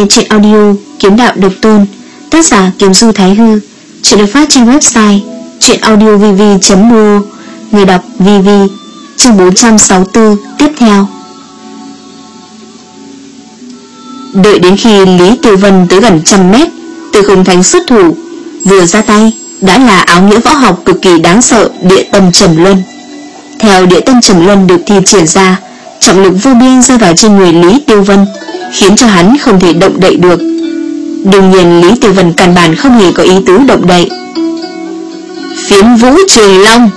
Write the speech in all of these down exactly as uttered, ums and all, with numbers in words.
truyện audio Kiếm Đạo Độc Tôn, tác giả Kiếm Du Thái Hư. Chuyện được phát trên website truyện audio v v chấm m o. Người đọc vê vê. Chương bốn trăm sáu mươi tư tiếp theo. Đợi đến khi Lý Tiêu Vân tới gần trăm mét, Từ Không Thánh xuất thủ, vừa ra tay đã là áo nghĩa võ học cực kỳ đáng sợ Địa Tâm Trầm Luân. Theo Địa Tâm Trầm Luân được thi triển ra, trọng lực vô biên rơi vào trên người Lý Tiêu Vân, khiến cho hắn không thể động đậy được. Đương nhiên Lý Tiêu Vân căn bản không hề có ý tứ động đậy. Phiến Vũ Trường Long.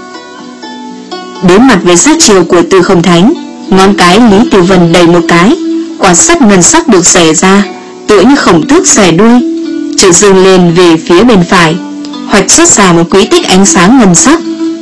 Đối mặt với sát chiêu của Từ Không Thánh, ngón cái Lý Tiêu Vân đầy một cái, quả sắt ngân sắc được xẻ ra, tựa như khổng tước xẻ đuôi, chợt dâng lên về phía bên phải, hoạch xuất ra một quỹ tích ánh sáng ngân sắc.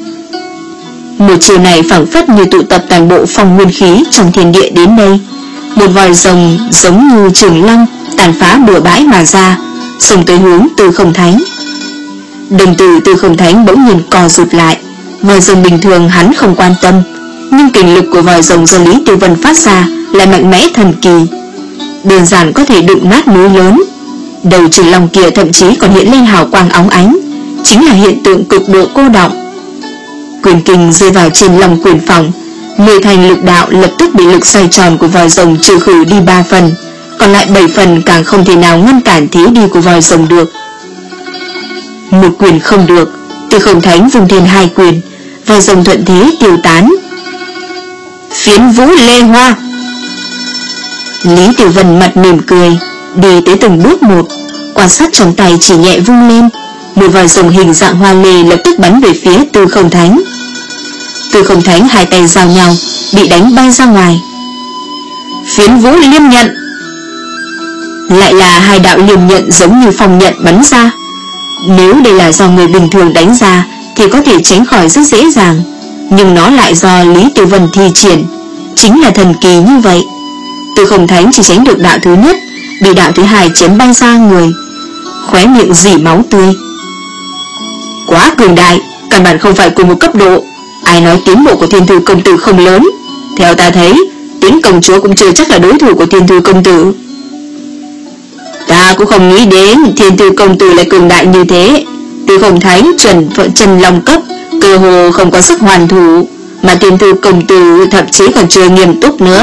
Một chiều này phảng phất như tụ tập toàn bộ phong nguyên khí trong thiên địa đến đây. Một vòi rồng giống như trường long tàn phá bừa bãi mà ra, xông tới hướng Từ Không Thánh. Đồng tử Từ Không Thánh bỗng nhiên co rụt lại. Vòi rồng bình thường hắn không quan tâm, nhưng kình lực của vòi rồng do Lý Tiêu Vân phát ra lại mạnh mẽ thần kỳ, đơn giản có thể đụng nát núi lớn. Đầu trường long kia thậm chí còn hiện lên hào quang óng ánh, chính là hiện tượng cực độ cô đọng. Quyền kinh rơi vào trên lòng quyền phòng, mười thành lực đạo lập tức bị lực xoay tròn của vòi rồng trừ khử đi ba phần, còn lại bảy phần càng không thể nào ngăn cản thế đi của vòi rồng được. Một quyền không được, Từ Không Thánh vùng thêm hai quyền, vòi rồng thuận thế tiêu tán. Phiến Vũ Lê Hoa. Lý Tiểu Vân mặt mỉm cười, đi tới từng bước một, quan sát trong tay chỉ nhẹ vung lên, một vòi rồng hình dạng hoa lê lập tức bắn về phía Từ Không Thánh. Từ Không Thánh hai tay giao nhau, bị đánh bay ra ngoài. Phiến Vũ Liêm Nhận. Lại là hai đạo liêm nhận giống như phong nhận bắn ra. Nếu đây là do người bình thường đánh ra thì có thể tránh khỏi rất dễ dàng, nhưng nó lại do Lý Tiêu Vân thi triển, chính là thần kỳ như vậy. Từ Không Thánh chỉ tránh được đạo thứ nhất, bị đạo thứ hai chém bay ra người, khóe miệng rỉ máu tươi. Quá cường đại, căn bản không phải cùng một cấp độ. Ai nói tiến bộ của Thiên Thư công tử không lớn? Theo ta thấy, Tiến công chúa cũng chưa chắc là đối thủ của Thiên Thư công tử. Ta cũng không nghĩ đến Thiên Thư công tử lại cường đại như thế. Từ Không Thánh chuẩn chân long cấp, cơ hồ không có sức hoàn thủ, mà Thiên Thư công tử thậm chí còn chưa nghiêm túc nữa.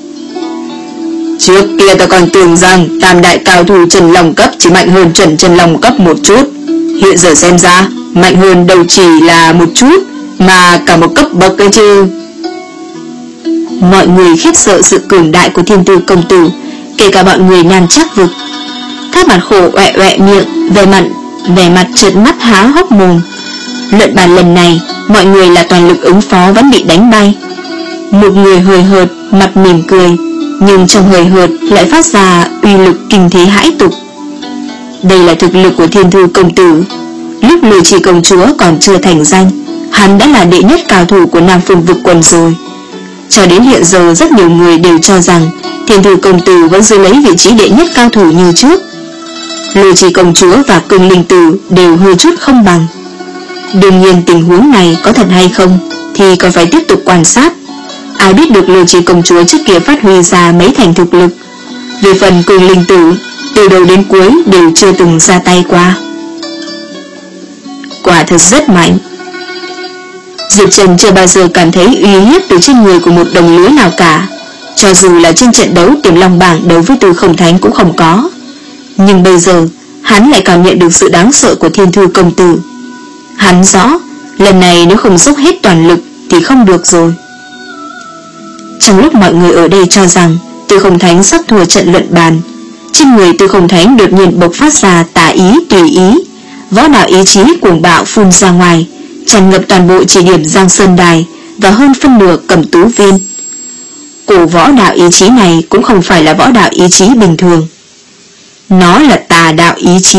Trước kia ta còn tưởng rằng tam đại cao thủ chân long cấp chỉ mạnh hơn chuẩn chân long cấp một chút, hiện giờ xem ra mạnh hơn đâu chỉ là một chút, mà cả một cấp bậc ấy chứ. Mọi người khiếp sợ sự cường đại của Thiên Thư công tử, kể cả mọi người Nam Trác vực. Các mặt khổ oẹ oẹ miệng, về mặt về mặt trợn mắt há hốc mồm. Luận bàn lần này, mọi người là toàn lực ứng phó vẫn bị đánh bay. Một người hời hợt, mặt mỉm cười, nhưng trong hời hợt lại phát ra uy lực kinh thế hãi tục. Đây là thực lực của Thiên Thư công tử. Lúc Lôi Trì công chúa còn chưa thành danh, hắn đã là đệ nhất cao thủ của Nam Phương vực quần rồi. Cho đến hiện giờ rất nhiều người đều cho rằng Thiên Thư công tử vẫn giữ lấy vị trí đệ nhất cao thủ như trước. Lôi Trì công chúa và Cương Linh tử đều hơi chút không bằng. Đương nhiên tình huống này có thật hay không thì còn phải tiếp tục quan sát. Ai biết được Lôi Trì công chúa trước kia phát huy ra mấy thành thực lực. Về phần Cương Linh tử, từ đầu đến cuối đều chưa từng ra tay qua. Quả thật rất mạnh. Diệp Trần chưa bao giờ cảm thấy uy hiếp từ trên người của một đồng lứa nào cả, cho dù là trên trận đấu Tiềm Long bảng đấu với Từ Không Thánh cũng không có. Nhưng bây giờ hắn lại cảm nhận được sự đáng sợ của Thiên Thư công tử. Hắn rõ lần này nếu không dốc hết toàn lực thì không được rồi. Trong lúc mọi người ở đây cho rằng Từ Không Thánh sắp thua trận luận bàn, trên người Từ Không Thánh đột nhiên bộc phát ra tà ý tùy ý, võ đạo ý chí cuồng bạo phun ra ngoài, tràn ngập toàn bộ chỉ điểm Giang Sơn Đài và hơn phân nửa Cẩm Tú Viên. Cổ võ đạo ý chí này cũng không phải là võ đạo ý chí bình thường, nó là tà đạo ý chí.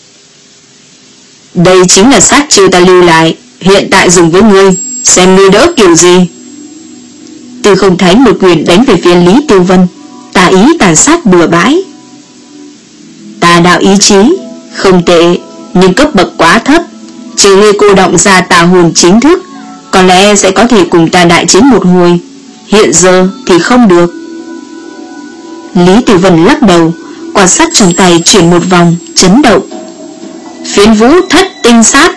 Đây chính là sát chiêu ta lưu lại, hiện tại dùng với ngươi, xem ngươi đỡ kiểu gì. Từ Không Thánh một quyền đánh về phía Lý Tiêu Vân, tà ý tàn sát bừa bãi. Tà đạo ý chí không tệ, nhưng cấp bậc quá thấp. Trừ ngươi cô động ra tà hồn chính thức, có lẽ sẽ có thể cùng ta đại chiến một hồi, hiện giờ thì không được. Lý Tử Vân lắc đầu, Quạt sắt trong tay chuyển một vòng, chấn động. Phiến vũ thất tinh sát.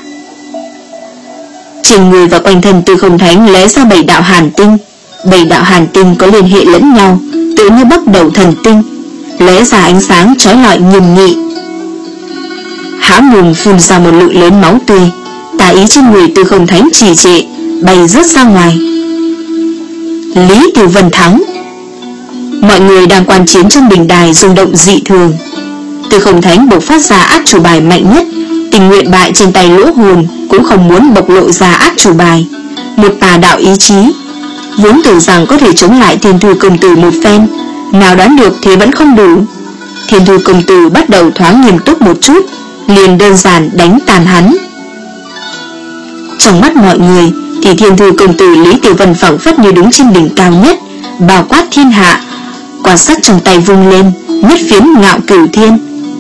Trên người và quanh thân Tư Không Thánh lóe ra bảy đạo hàn tinh. Bảy đạo hàn tinh có liên hệ lẫn nhau, tự như bắt đầu thần tinh, lóe ra ánh sáng chói lọi nghiêm nghị. Há mồm phun ra một lượng lớn máu tươi. Tà ý trên người Tư Không Thánh trì trệ, bay rớt ra ngoài. Lý Tiểu Vân thắng. Mọi người đang quan chiến trong bình đài rung động dị thường. Tư Không Thánh bộc phát ra át chủ bài mạnh nhất, tình nguyện bại trên tay Lỗ Hồn cũng không muốn bộc lộ ra át chủ bài, một tà đạo ý chí. Vốn tưởng rằng có thể chống lại Thiên Thư Công Tử một phen, nào đoán được thế vẫn không đủ. Thiên Thư Công Tử bắt đầu thoáng nghiêm túc một chút, liền đơn giản đánh tàn hắn. Trong mắt mọi người thì Thiên Thư Công Tử Lý Tiểu Vân phảng phất như đứng trên đỉnh cao nhất, bao quát thiên hạ. Quạt sắt trong tay vung lên, nhất phiến ngạo cửu thiên.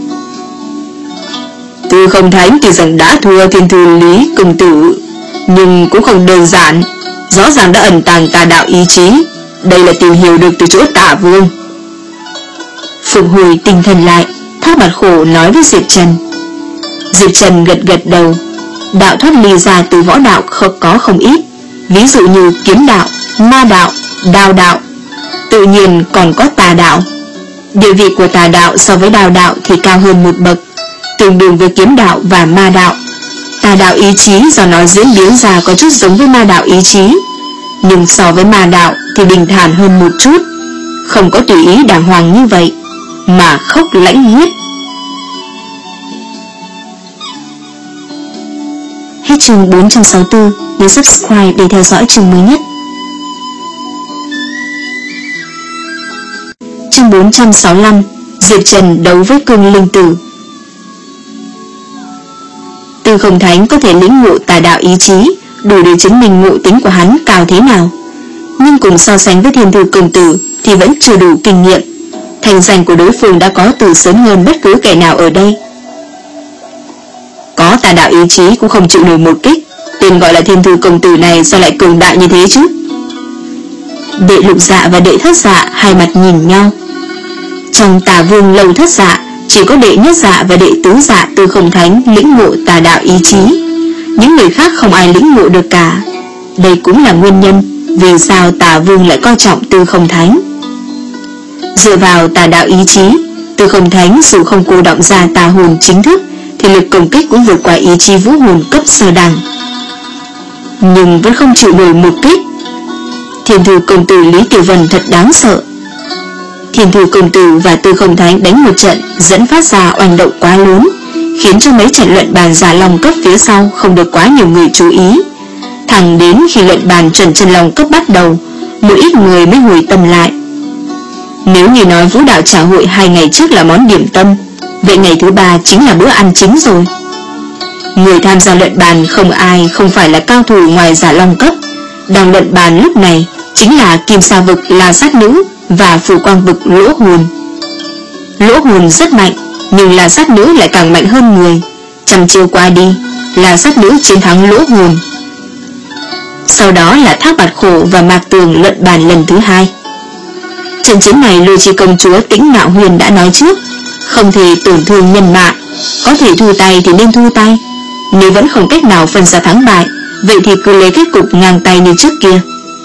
Tư Không Thánh tuy rằng đã thua Thiên Thư Lý Công Tử, nhưng cũng không đơn giản, rõ ràng đã ẩn tàng tà đạo ý chí. Đây là tìm hiểu được từ chỗ Tả Vương. Phục hồi tinh thần lại, Thác Bạt Khổ nói với Diệp Trần. Diệp Trần gật gật đầu. Đạo thoát ly ra từ võ đạo không có không ít, ví dụ như kiếm đạo, ma đạo, đao đạo, tự nhiên còn có tà đạo. Địa vị của tà đạo so với đao đạo thì cao hơn một bậc, tương đương với kiếm đạo và ma đạo. Tà đạo ý chí do nó diễn biến ra có chút giống với ma đạo ý chí, nhưng so với ma đạo thì bình thản hơn một chút, không có tùy ý đàng hoàng như vậy, mà khốc lãnh huyết. Hết chương bốn trăm sáu mươi tư, nhớ subscribe để theo dõi chương mới nhất. Chương bốn trăm sáu mươi lăm, Diệp Trần đấu với Cương Linh Tử. Tư Không Thánh có thể lĩnh ngộ tà đạo ý chí, đủ để chứng minh ngộ tính của hắn cao thế nào, nhưng cùng so sánh với Thiên Thư Công Tử thì vẫn chưa đủ kinh nghiệm. Thành danh của đối phương đã có từ sớm hơn bất cứ kẻ nào ở đây. Có tà đạo ý chí cũng không chịu nổi một kích, tên gọi là Thiên Thư Công Tử này sao lại cường đại như thế chứ? Đệ Lục Dạ và Đệ Thất Dạ hai mặt nhìn nhau. Trong Tà Vương Lâu Thất Dạ, chỉ có Đệ Nhất Dạ và Đệ Tứ Dạ Tư Không Thánh lĩnh ngộ tà đạo ý chí, những người khác không ai lĩnh ngộ được cả. Đây cũng là nguyên nhân vì sao Tà Vương lại coi trọng Tư Không Thánh. Dựa vào tà đạo ý chí, Tư Không Thánh dù không cô động ra tà hồn chính thức thì lực công kích cũng vượt qua ý chí vũ hồn cấp sơ đẳng, nhưng vẫn không chịu nổi một kích. Thiên Thư Công Tử Lý Tiểu Vân thật đáng sợ. Thiên Thư Công Tử và Tư Không Thánh đánh một trận dẫn phát ra oanh động quá lớn, khiến cho mấy trận luận bàn giả long cấp phía sau không được quá nhiều người chú ý. Thẳng đến khi luận bàn chuẩn chân long cấp bắt đầu, một ít người mới hồi tâm lại. Nếu như nói vũ đạo trà hội hai ngày trước là món điểm tâm, vậy ngày thứ ba chính là bữa ăn chính rồi. Người tham gia luận bàn không ai không phải là cao thủ ngoài giả long cấp. Đang luận bàn lúc này chính là Kim Sa Vực La Sát Nữ và Phủ Quang Vực Lỗ Hồn. Lỗ Hồn rất mạnh, nhưng La Sát Nữ lại càng mạnh hơn người. Trăm chiêu qua đi, La Sát Nữ chiến thắng Lỗ Hồn. Sau đó là Thác Bạt Khổ và Mạc Tường luận bàn lần thứ hai. Trận chiến này Lôi Chi Công Chúa Tĩnh Ngạo Huyền đã nói trước, không thể tổn thương nhân mạng, có thể thu tay thì nên thu tay. Nếu vẫn không cách nào phân ra thắng bại, vậy thì cứ lấy kết cục ngang tay như trước kia.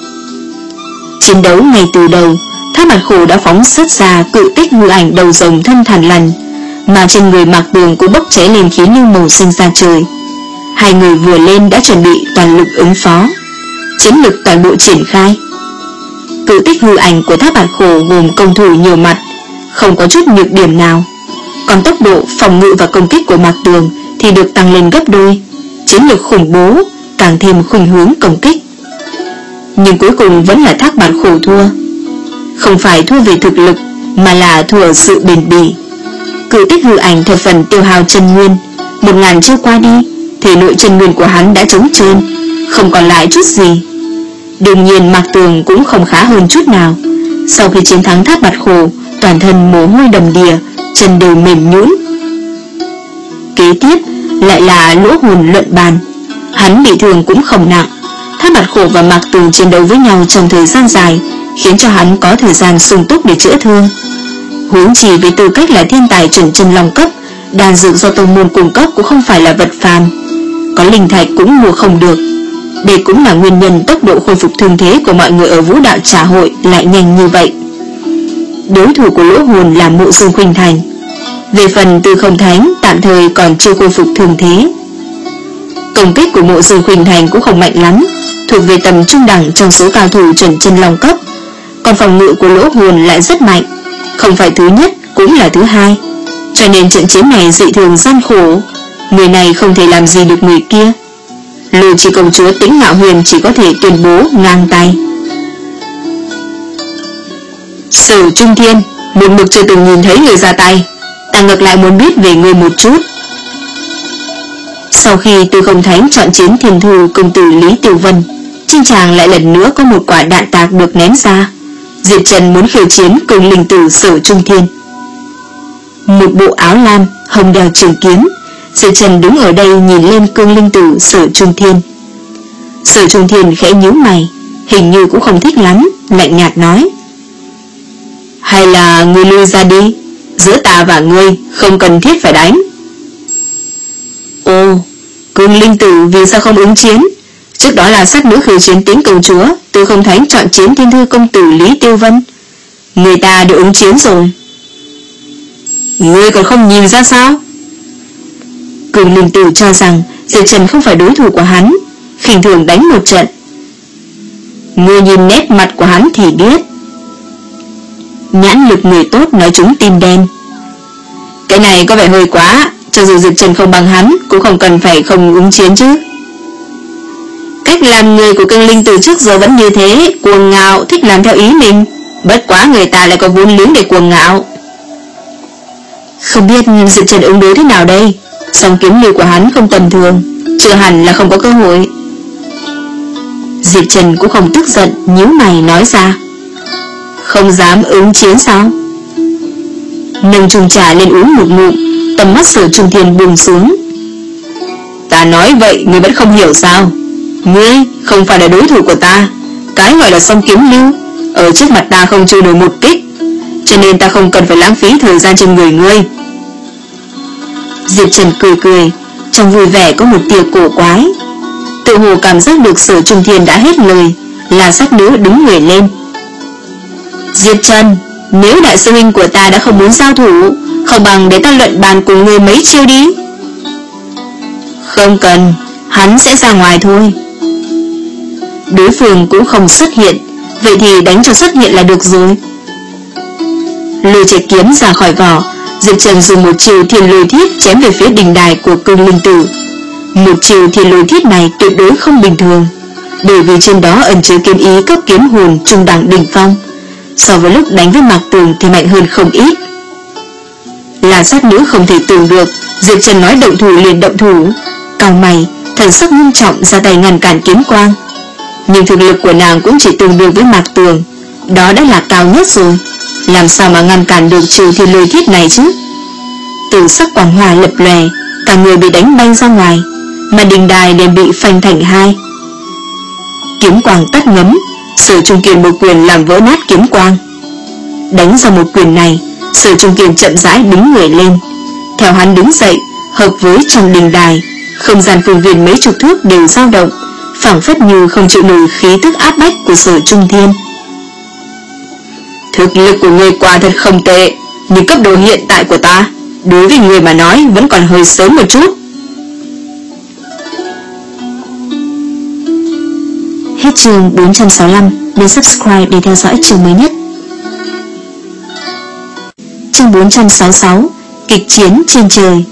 Chiến đấu ngay từ đầu, Thác Bạt Khổ đã phóng xuất ra cự tích hư ảnh đầu rồng thân thằn lằn, mà trên người Mạc Tường cũng bốc cháy lên khí lưu màu xanh ra trời. Hai người vừa lên đã chuẩn bị toàn lực ứng phó, chiến lực toàn bộ triển khai. Cự tích hư ảnh của Thác Bạt Khổ gồm công thủ nhiều mặt, không có chút nhược điểm nào, còn tốc độ phòng ngự và công kích của Mạc Tường thì được tăng lên gấp đôi, chiến lược khủng bố, càng thêm khuynh hướng công kích. Nhưng cuối cùng vẫn là Thác Bạt Khổ thua. Không phải thua về thực lực, mà là thua ở sự bền bỉ. Cự tích hư ảnh thập phần tiêu hao chân nguyên, một ngàn chiêu qua đi, thể nội chân nguyên của hắn đã trống trơn, không còn lại chút gì. Đương nhiên Mạc Tường cũng không khá hơn chút nào. Sau khi chiến thắng Thác Bạt Khổ, toàn thân mồ hôi đầm đìa, chân đều mềm nhũn. Kế tiếp lại là Lỗ Hồn luận bàn. Hắn bị thương cũng không nặng. Thác Bạt Khổ và Mạc Tường chiến đấu với nhau trong thời gian dài, khiến cho hắn có thời gian sung túc để chữa thương. Huống chi với tư cách là thiên tài chuẩn chân long cấp, đan dược do tông môn cung cấp cũng không phải là vật phàm, có linh thạch cũng mua không được. Đây cũng là nguyên nhân tốc độ khôi phục thương thế của mọi người ở Vũ Đạo Trà Hội lại nhanh như vậy. Đối thủ của Lỗ Hồn là Mộ Dương Khuynh Thành. Về phần Tư Không Thánh tạm thời còn chưa khôi phục thương thế. Công kích của Mộ Dương Khuynh Thành cũng không mạnh lắm, thuộc về tầm trung đẳng trong số cao thủ chuẩn chân long cấp. Còn phòng ngự của Lỗ Hồn lại rất mạnh, không phải thứ nhất cũng là thứ hai, cho nên trận chiến này dị thường gian khổ. Người này không thể làm gì được người kia. Lôi Chi công chúa Tĩnh Ngạo Huyền chỉ có thể tuyên bố ngang tay. Sở Trung Thiên, một mực chưa từng nhìn thấy người ra tay, ta ngược lại muốn biết về người một chút. Sau khi Tư Không Thánh chọn chiến Thiên Thư công tử Lý Tiểu Vân, trên tràng lại lần nữa có một quả đạn tạc được ném ra. Diệp Trần muốn khiêu chiến cùng linh tử Sở Trung Thiên. Một bộ áo lam, hồng đeo trường kiếm, Diệp Trần đứng ở đây nhìn lên cương linh tử Sở Trung Thiên. Sở Trung Thiên khẽ nhíu mày, hình như cũng không thích lắm, lạnh nhạt nói: hay là ngươi lui ra đi, giữa ta và ngươi không cần thiết phải đánh. Ồ, cương linh tử vì sao không ứng chiến? Trước đó là sát nữ khiêu chiến Tĩnh công chúa, Tư Không Thánh chọn chiến Thiên Thư công tử Lý Tiêu Vân, người ta đều ứng chiến rồi. Ngươi còn không nhìn ra sao? Cương linh tử cho rằng Diệp Trần không phải đối thủ của hắn, khinh thường đánh một trận. Ngươi nhìn nét mặt của hắn thì biết. Nhãn lực người tốt nói chúng tim đen. Cái này có vẻ hơi quá, cho dù Diệp Trần không bằng hắn cũng không cần phải không ứng chiến chứ. Cách làm người của cương linh từ trước giờ vẫn như thế, cuồng ngạo, thích làm theo ý mình. Bất quá người ta lại có vốn liếng để cuồng ngạo. Không biết Diệp Trần ứng đối thế nào đây. Song kiếm lưu của hắn không tầm thường, chưa hẳn là không có cơ hội. Diệp Trần cũng không tức giận, nhíu mày nói ra: không dám ứng chiến sao? Nâng chung trà lên uống một ngụm, tầm mắt Sở Trung Thiên buông xuống. Ta nói vậy ngươi vẫn không hiểu sao? Ngươi không phải là đối thủ của ta. Cái gọi là song kiếm lưu ở trước mặt ta không chịu nổi một kích, cho nên ta không cần phải lãng phí thời gian trên người ngươi. Diệp Trần cười cười, trong vui vẻ có một tia cổ quái. Tự hồ cảm giác được Sở Trung Thiên đã hết lời, là sắc nữ đứng người lên. Diệp Trần, nếu đại sư huynh của ta đã không muốn giao thủ, không bằng để ta luận bàn cùng ngươi mấy chiêu đi. Không cần, hắn sẽ ra ngoài thôi. Đối phương cũng không xuất hiện, vậy thì đánh cho xuất hiện là được rồi. Lôi chạy kiếm ra khỏi vỏ, Diệp Trần dùng một chiêu thiên lôi thiết chém về phía đỉnh đài của cương linh tử. Một chiêu thiên lôi thiết này tuyệt đối không bình thường, bởi vì trên đó ẩn chứa kiếm ý cấp kiếm hồn trung đẳng đỉnh phong, so với lúc đánh với Mạc Tường thì mạnh hơn không ít. Là sát nữ không thể tưởng được Diệp Trần nói động thủ liền động thủ, cau mày, thần sắc nghiêm trọng ra tay ngăn cản kiếm quang. Nhưng thực lực của nàng cũng chỉ tương đương với Mạc Tường, đó đã là cao nhất rồi, làm sao mà ngăn cản được trừ thiên lôi thiết này chứ? Từ sắc quang hòa lập lòe, cả người bị đánh bay ra ngoài, mà đình đài liền bị phanh thành hai. Kiếm quang tắt ngấm, Sở Trung Kiền một quyền làm vỡ nát kiếm quang. Đánh ra một quyền này, Sở Trung Kiền chậm rãi đứng người lên. Theo hắn đứng dậy, hợp với trong đình đài, không gian phương viên mấy chục thước đều dao động, phảng phất như không chịu nổi khí tức áp bách của Sở Trung Thiên. Thực lực của người quả thật không tệ, nhưng cấp độ hiện tại của ta, đối với người mà nói vẫn còn hơi sớm một chút. Hết chương bốn trăm sáu mươi lăm, nhấn subscribe để theo dõi chương mới nhất. Chương bốn trăm sáu mươi sáu, kịch chiến trên trời.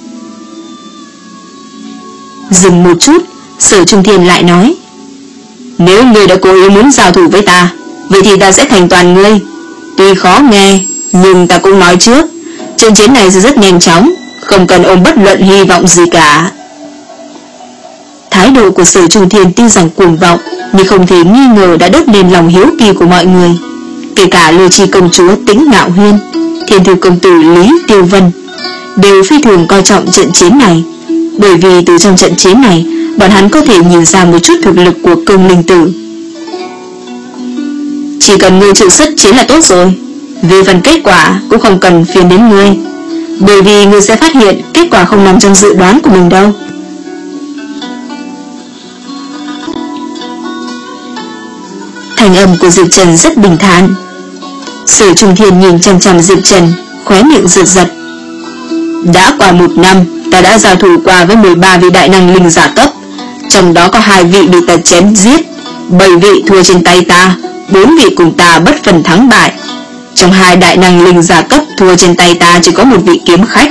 Dừng một chút, Sở Trung Thiên lại nói: nếu ngươi đã cố ý muốn giao thủ với ta, vậy thì ta sẽ thành toàn ngươi. Tuy khó nghe, nhưng ta cũng nói trước, trận chiến này sẽ rất nhanh chóng, không cần ôm bất luận hy vọng gì cả. Thái độ của Sở Trung Thiên tuy rằng cuồng vọng, nhưng không thể nghi ngờ đã đốt lên lòng hiếu kỳ của mọi người. Kể cả Lôi Chi công chúa Tĩnh Ngạo Huyên, Thiên Thư công tử Lý Tiêu Vân đều phi thường coi trọng trận chiến này, bởi vì từ trong trận chiến này bọn hắn có thể nhìn ra một chút thực lực của cương linh tử. Chỉ cần ngươi chịu xuất chiến là tốt rồi, Về phần kết quả cũng không cần phiền đến ngươi, bởi vì ngươi sẽ phát hiện kết quả không nằm trong dự đoán của mình đâu. Thành âm của Diệp Trần rất bình thản. Sở Trung Thiên nhìn chằm chằm Diệp Trần, khóe miệng giật giật. Đã qua một năm, ta đã giao thủ qua với mười ba vị đại năng linh giả cấp, trong đó có hai vị bị ta chém giết, bảy vị thua trên tay ta, bốn vị cùng ta bất phần thắng bại. Trong hai đại năng linh giả cấp thua trên tay ta chỉ có một vị kiếm khách.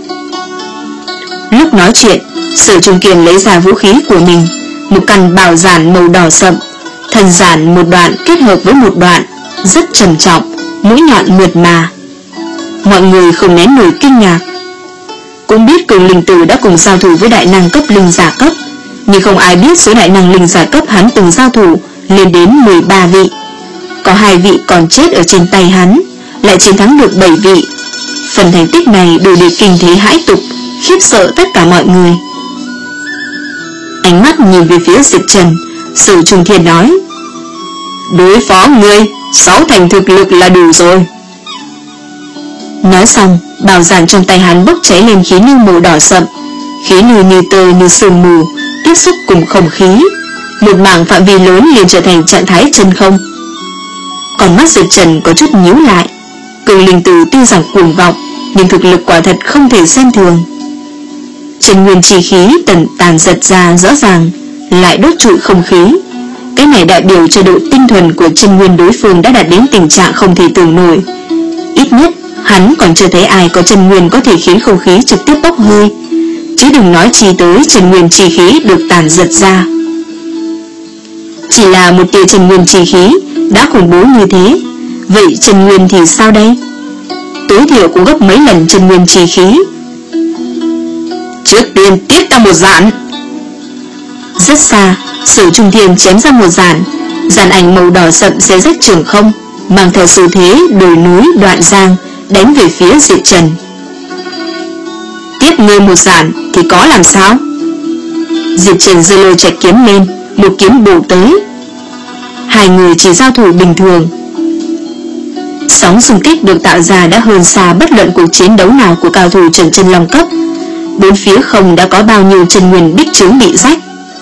Lúc nói chuyện, Sở Trung Kiên lấy ra vũ khí của mình, một căn bảo giản màu đỏ sậm, thần giản một đoạn kết hợp với một đoạn, rất trầm trọng, mũi nhọn mượt mà. Mọi người không nén nổi kinh ngạc. Cũng biết Cường Linh Tử đã cùng giao thủ với đại năng cấp linh giả cấp, nhưng không ai biết số đại năng linh giả cấp hắn từng giao thủ lên đến mười ba vị. Có hai vị còn chết ở trên tay hắn, lại chiến thắng được bảy vị. Phần thành tích này đủ để kinh thế hãi tục, khiếp sợ tất cả mọi người. Ánh mắt nhìn về phía Diệp Trần, Sở Trung Thiên nói: đối phó ngươi, sáu thành thực lực là đủ rồi. Nói xong, bảo giản trong tay hắn bốc cháy lên khí lưu màu đỏ sậm. Khí lưu như tơ như sương mù, tiếp xúc cùng không khí, một mảng phạm vi lớn liền trở thành trạng thái chân không. Còn mắt Diệp Trần có chút nhíu lại. Cường Linh Tử tuy rằng cuồng vọng, nhưng thực lực quả thật không thể xem thường. Chân nguyên chi khí tần tàn giật ra rõ ràng, lại đốt trụi không khí. Cái này đại biểu cho độ tinh thuần của chân nguyên đối phương đã đạt đến tình trạng không thể tưởng nổi. Ít nhất hắn còn chưa thấy ai có chân nguyên có thể khiến không khí trực tiếp bốc hơi, chứ đừng nói chi tới chân nguyên chi khí được tàn giật ra. Chỉ là một tia chân nguyên chi khí đã khủng bố như thế, vậy chân nguyên thì sao đây? Tối thiểu cũng gấp mấy lần chân nguyên chi khí. Trước tiên tiếp ta một dạn. Rất xa, Sở Trung Thiên chém ra một dàn, dàn ảnh màu đỏ sậm xé rách trường không, mang theo xu thế đồi núi đoạn giang đánh về phía Diệp Trần. Tiếp ngươi một dàn thì có làm sao? Diệp Trần giơ lôi chạy kiếm lên, một kiếm bổ tới. Hai người chỉ giao thủ bình thường. Sóng xung kích được tạo ra đã hơn xa bất luận cuộc chiến đấu nào của cao thủ Trần Chân Long cấp. Bốn phía không đã có bao nhiêu chân nguyên bích trướng bị rách.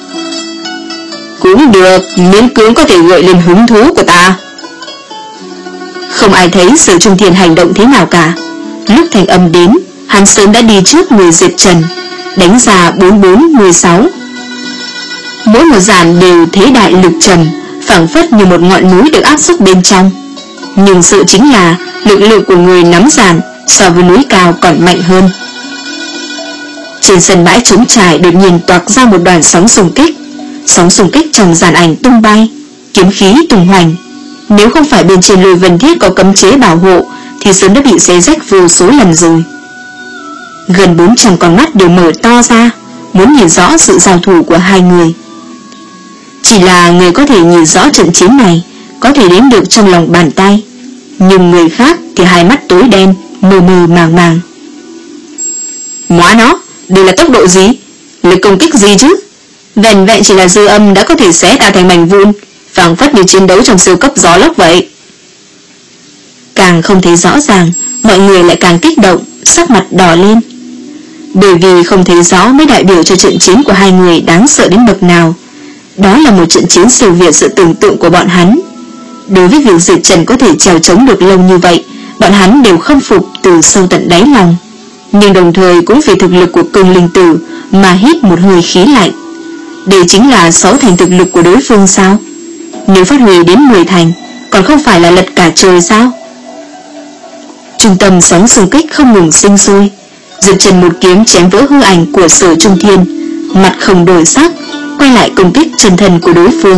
Cũng được, miễn cưỡng có thể gợi lên hứng thú của ta. Không ai thấy Sở Trung Thiên hành động thế nào cả. Lúc thành âm đến, hắn sớm đã đi trước người Diệp Trần, đánh ra bốn bốn mười sáu. Mỗi một dàn đều thế đại lực trầm, phảng phất như một ngọn núi được áp xúc bên trong. Nhưng sự chính là lực lượng của người nắm dàn so với núi cao còn mạnh hơn. Trên sân bãi trống trải đột nhiên toạc ra một đoàn sóng xung kích. Sóng xung kích trong dàn ảnh tung bay, kiếm khí tung hoành. Nếu không phải bên trên lôi vân thiết có cấm chế bảo hộ thì sớm đã bị xé rách vô số lần rồi. Gần bốn trăm con mắt đều mở to ra, muốn nhìn rõ sự giao thủ của hai người. Chỉ là người có thể nhìn rõ trận chiến này có thể đếm được trong lòng bàn tay, nhưng người khác thì hai mắt tối đen, mờ mờ màng màng. Móa nó, đây là tốc độ gì? Lực công kích gì chứ? Vẹn vẹn chỉ là dư âm đã có thể xé ta thành mảnh vụn, phảng phất như chiến đấu trong siêu cấp gió lốc vậy. Càng không thấy rõ ràng, mọi người lại càng kích động, sắc mặt đỏ lên. Bởi vì không thấy rõ mới đại biểu cho trận chiến của hai người đáng sợ đến bậc nào. Đó là một trận chiến siêu việt sự tưởng tượng của bọn hắn. Đối với việc Diệp Trần có thể trèo chống được lâu như vậy, bọn hắn đều khâm phục từ sâu tận đáy lòng. Nhưng đồng thời cũng vì thực lực của Cường Linh Tử mà hít một hơi khí lạnh. Đây chính là sáu thành thực lực của đối phương sao? Nếu phát huy đến mười thành, còn không phải là lật cả trời sao? Trung tâm sóng xung kích không ngừng sinh sôi. Diệp Trần một kiếm chém vỡ hư ảnh của Sở Trung Thiên, mặt không đổi sắc, quay lại công kích chân thân của đối phương.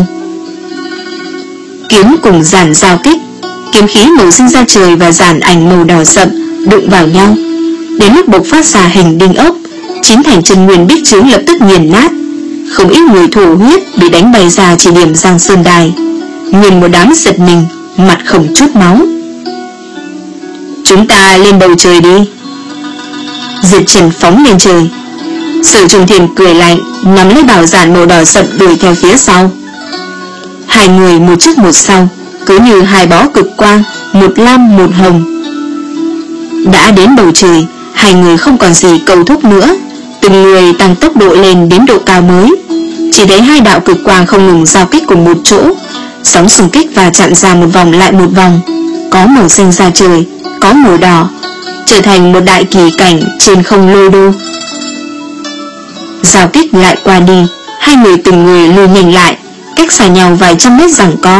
Kiếm cùng giản giao kích, kiếm khí màu xanh ra trời và giản ảnh màu đỏ sậm đụng vào nhau. Đến lúc bộc phát ra hình đinh ốc, chín thành chân nguyên bích trướng lập tức nghiền nát. Không ít người thổ huyết bị đánh bay ra chỉ điểm Giang Sơn Đài. Nguyên một đám giật mình, mặt không chút máu. Chúng ta lên bầu trời đi. Diệp Trần phóng lên trời. Sở Trung Thiên cười lạnh, nắm lấy bảo giản màu đỏ sậm đuổi theo phía sau. Hai người một trước một sau, cứ như hai bó cực quang, một lam một hồng, Đã đến bầu trời, hai người không còn gì cầu thúc nữa, từng người tăng tốc độ lên đến độ cao mới. Chỉ thấy hai đạo cực quang không ngừng giao kích cùng một chỗ, sóng xung kích và chặn ra một vòng lại một vòng, có màu xanh da trời, có màu đỏ, trở thành một đại kỳ cảnh trên không lôi đô. Giao kích lại qua đi, hai người từng người lùi nhanh lại, cách xa nhau vài trăm mét giằng co.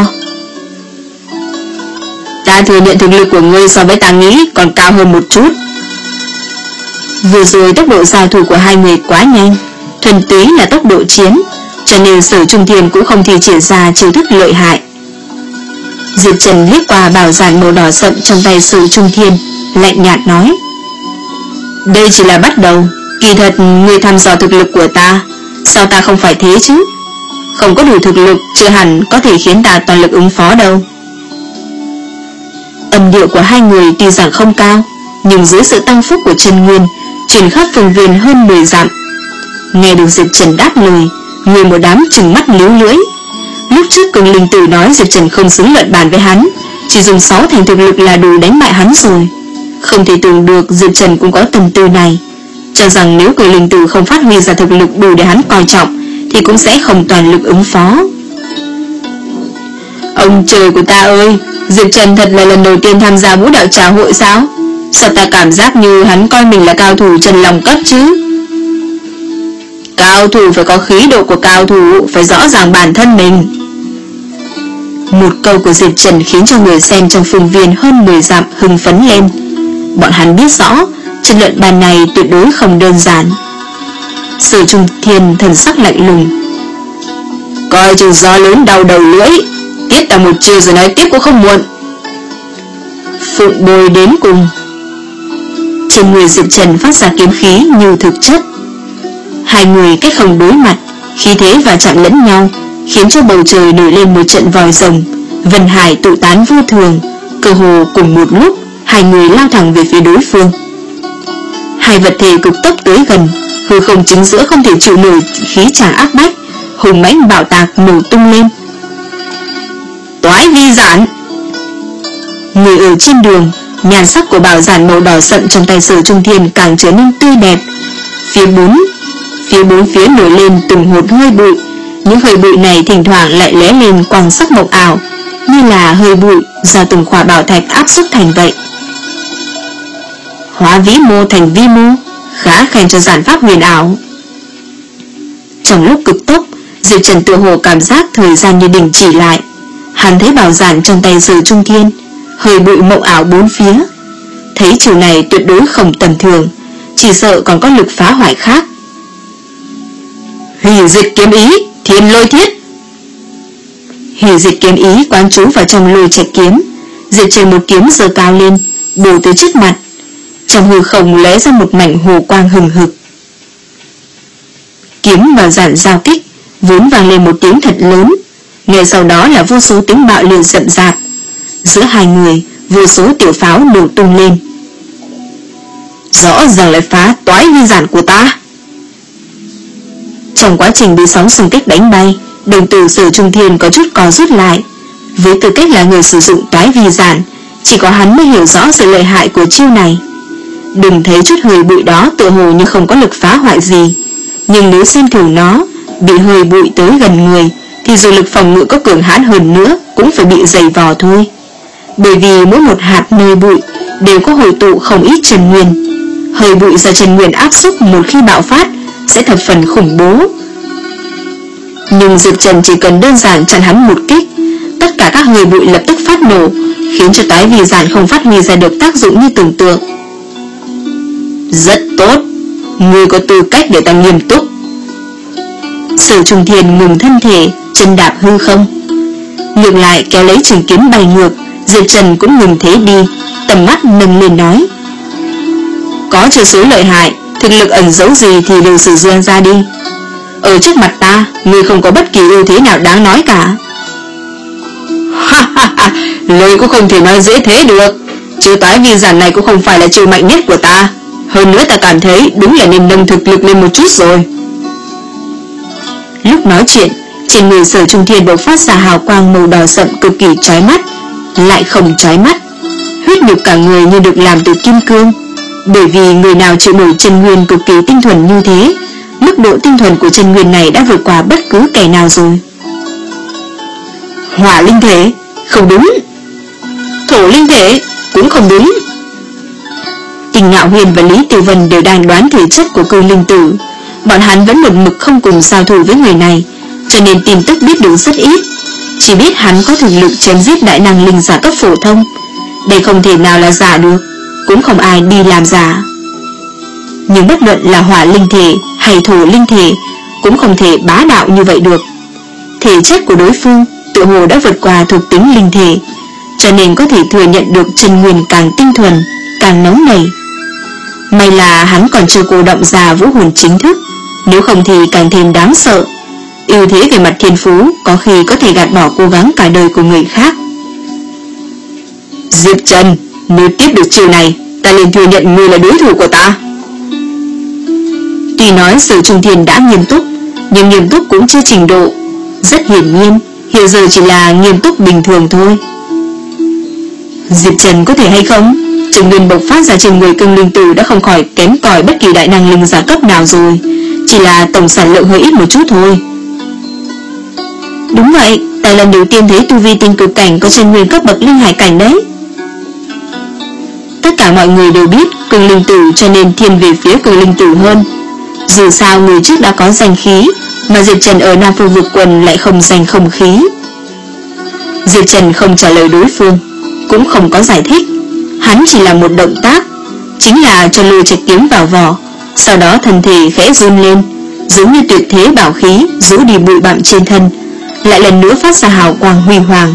Ta thừa nhận thực lực của ngươi so với ta nghĩ còn cao hơn một chút. Vừa rồi tốc độ giao thủ của hai người quá nhanh, thuần túy là tốc độ chiến, cho nên Sở Trung Thiên cũng không thể triển ra chiêu thức lợi hại. Diệp Trần liếc qua bảo giản màu đỏ sậm trong tay Sở Trung Thiên, lạnh nhạt nói: đây chỉ là bắt đầu, kỳ thật ngươi thăm dò thực lực của ta, sao ta không phải thế chứ? Không có đủ thực lực chưa hẳn có thể khiến ta toàn lực ứng phó đâu. Âm điệu của hai người tuy rằng không cao, nhưng dưới sự tăng phúc của chân nguyên truyền khắp phương viên hơn mười dặm. Nghe được Diệp Trần đáp lời, người một đám trừng mắt líu lưỡi. Lúc trước Cường Linh Tử nói Diệp Trần không xứng luận bàn với hắn, chỉ dùng sáu thành thực lực là đủ đánh bại hắn rồi. Không thể tưởng được Diệp Trần cũng có tâm tư này, cho rằng nếu Cường Linh Tử không phát huy ra thực lực đủ để hắn coi trọng thì cũng sẽ không toàn lực ứng phó. Ông trời của ta ơi, Diệp Trần thật là lần đầu tiên tham gia vũ đạo trà hội sao? Sao ta cảm giác như hắn coi mình là cao thủ chân lòng cấp chứ? Cao thủ phải có khí độ của cao thủ, phải rõ ràng bản thân mình. Một câu của Diệp Trần khiến cho người xem trong phương viên hơn mười dặm hưng phấn lên. Bọn hắn biết rõ trận luận bàn này tuyệt đối không đơn giản. Sở Trung Thiên thần sắc lạnh lùng: coi chừng gió lớn đau đầu lưỡi, tiết ta một chiều rồi nói tiếp cũng không muộn. Phụng bồi đến cùng. Trên người Diệp Trần phát ra kiếm khí như thực chất. Hai người cách không đối mặt, khí thế và chạm lẫn nhau, khiến cho bầu trời nổi lên một trận vòi rồng, vân hải tụ tán vô thường. Cơ hồ cùng một lúc, hai người lao thẳng về phía đối phương. Hai vật thể cực tốc tới gần, hư không chính giữa không thể chịu nổi khí tràng áp bách, hùng mãnh bạo tạc nổ tung lên. Toái vi giản. Người ở trên đường, nhan sắc của bảo giản màu đỏ sậm trong tay Sở Trung Thiên càng trở nên tươi đẹp. Phía bốn Phía bốn phía nổi lên từng hột hơi bụi, những hơi bụi này thỉnh thoảng lại lóe lên quang sắc mộng ảo, như là hơi bụi do từng khỏa bảo thạch áp suất thành vậy. Hóa vĩ mô thành vi mô, khá khen cho giản pháp huyền ảo. Trong lúc cực tốc, Diệp Trần tựa hồ cảm giác thời gian như đình chỉ lại. Hắn thấy bảo giản trong tay Sở Trung Thiên, hơi bụi mộng ảo bốn phía. Thấy chiều này tuyệt đối không tầm thường, chỉ sợ còn có lực phá hoại khác. Hủy diệt kiếm ý, thiên lôi thiết. Hủy diệt kiếm ý quán trú vào trong lôi trạch kiếm. Diệp Trần một kiếm giơ cao lên, bổ tới trước mặt. Trong hư không lóe ra một mảnh hồ quang hừng hực. Kiếm và giản giao kích, vốn vang lên một tiếng thật lớn. Ngay sau đó là vô số tiếng bạo liệt rậm rạp. Giữa hai người, vô số tiểu pháo nổ tung lên. Rõ ràng lại phá toái vi giản của ta. Trong quá trình bị sóng xung kích đánh bay, đồng tử Sở Trung Thiên có chút co rút lại. Với tư cách là người sử dụng toái vi giản, chỉ có hắn mới hiểu rõ sự lợi hại của chiêu này. Đừng thấy chút hơi bụi đó tựa hồ như không có lực phá hoại gì, nhưng nếu xem thường nó, bị hơi bụi tới gần người, thì dù lực phòng ngự có cường hãn hơn nữa cũng phải bị dày vò thôi. Bởi vì mỗi một hạt nơi bụi đều có hội tụ không ít chân nguyên. Hơi bụi do chân nguyên áp xúc một khi bạo phát sẽ thập phần khủng bố. Nhưng Diệp Trần chỉ cần đơn giản chặn hắn một kích, tất cả các hơi bụi lập tức phát nổ, khiến cho toái vi giản không phát huy ra được tác dụng như tưởng tượng. Rất tốt, ngươi có tư cách để ta nghiêm túc. Sở Trung Thiên ngừng thân thể, chân đạp hư không. Ngược lại kéo lấy trường kiếm bay ngược. Diệp Trần cũng ngừng thế đi, tầm mắt nâng lên nói: có chiêu số lợi hại, thực lực ẩn giấu gì thì đều sử dụng ra đi. Ở trước mặt ta, ngươi không có bất kỳ ưu thế nào đáng nói cả. Ha ha ha, lời cũng không thể nói dễ thế được. Chiêu toái vi giản này cũng không phải là chiêu mạnh nhất của ta. Hơn nữa ta cảm thấy đúng là nên nâng thực lực lên một chút rồi. Lúc nói chuyện, trên người Sở Trung Thiên bộc phát ra hào quang màu đỏ sậm cực kỳ chói mắt, lại không chói mắt. huyết nhục cả người như được làm từ kim cương. Bởi vì người nào chịu nổi chân nguyên cực kỳ tinh thuần như thế, mức độ tinh thuần của chân nguyên này đã vượt qua bất cứ kẻ nào rồi. Hỏa linh thể, không đúng. Thổ linh thể, cũng không đúng. Trình Ngạo Huyền và Lý Tử Vân đều đang đoán thể chất của Cương Linh Tử. Bọn hắn vẫn một mực không cùng giao thủ với người này, cho nên tin tức biết được rất ít. Chỉ biết hắn có thực lực chém giết đại năng linh giả cấp phổ thông. Đây không thể nào là giả được, cũng không ai đi làm giả. Nhưng bất luận là hỏa linh thể hay thổ linh thể cũng không thể bá đạo như vậy được. Thể chất của đối phương tự hồ đã vượt qua thuộc tính linh thể, cho nên có thể thừa nhận được chân nguyên càng tinh thuần, càng nóng nảy. May là hắn còn chưa cô động ra vũ hồn chính thức, nếu không thì càng thêm đáng sợ. Ưu thế về mặt thiên phú có khi có thể gạt bỏ cố gắng cả đời của người khác. Diệp Trần, nếu tiếp được chiều này, ta liền thừa nhận ngươi là đối thủ của ta. Tuy nói Sở Trung Thiên đã nghiêm túc, nhưng nghiêm túc cũng chưa trình độ. Rất hiển nhiên, hiện giờ chỉ là nghiêm túc bình thường thôi. Diệp Trần có thể hay không? Chân nguyên bộc phát ra trên người Cương Linh Tử đã không khỏi kém cỏi bất kỳ đại năng linh giả cấp nào rồi, chỉ là tổng sản lượng hơi ít một chút thôi. Đúng vậy, ta lần đầu tiên thấy tu vi tinh cực cảnh có chân nguyên cấp bậc linh hải cảnh đấy. Tất cả mọi người đều biết Cương Linh Tử, cho nên thiên về phía Cương Linh Tử hơn. Dù sao người trước đã có danh khí, mà Diệp Trần ở Nam Phương Vực Quần lại không danh không khí. Diệp Trần không trả lời đối phương, cũng không có giải thích. Hắn chỉ là một động tác, chính là cho lôi trạch kiếm vào vỏ, sau đó thân thể khẽ run lên, giống như tuyệt thế bảo khí rũ đi bụi bặm trên thân, lại lần nữa phát ra hào quang huy hoàng.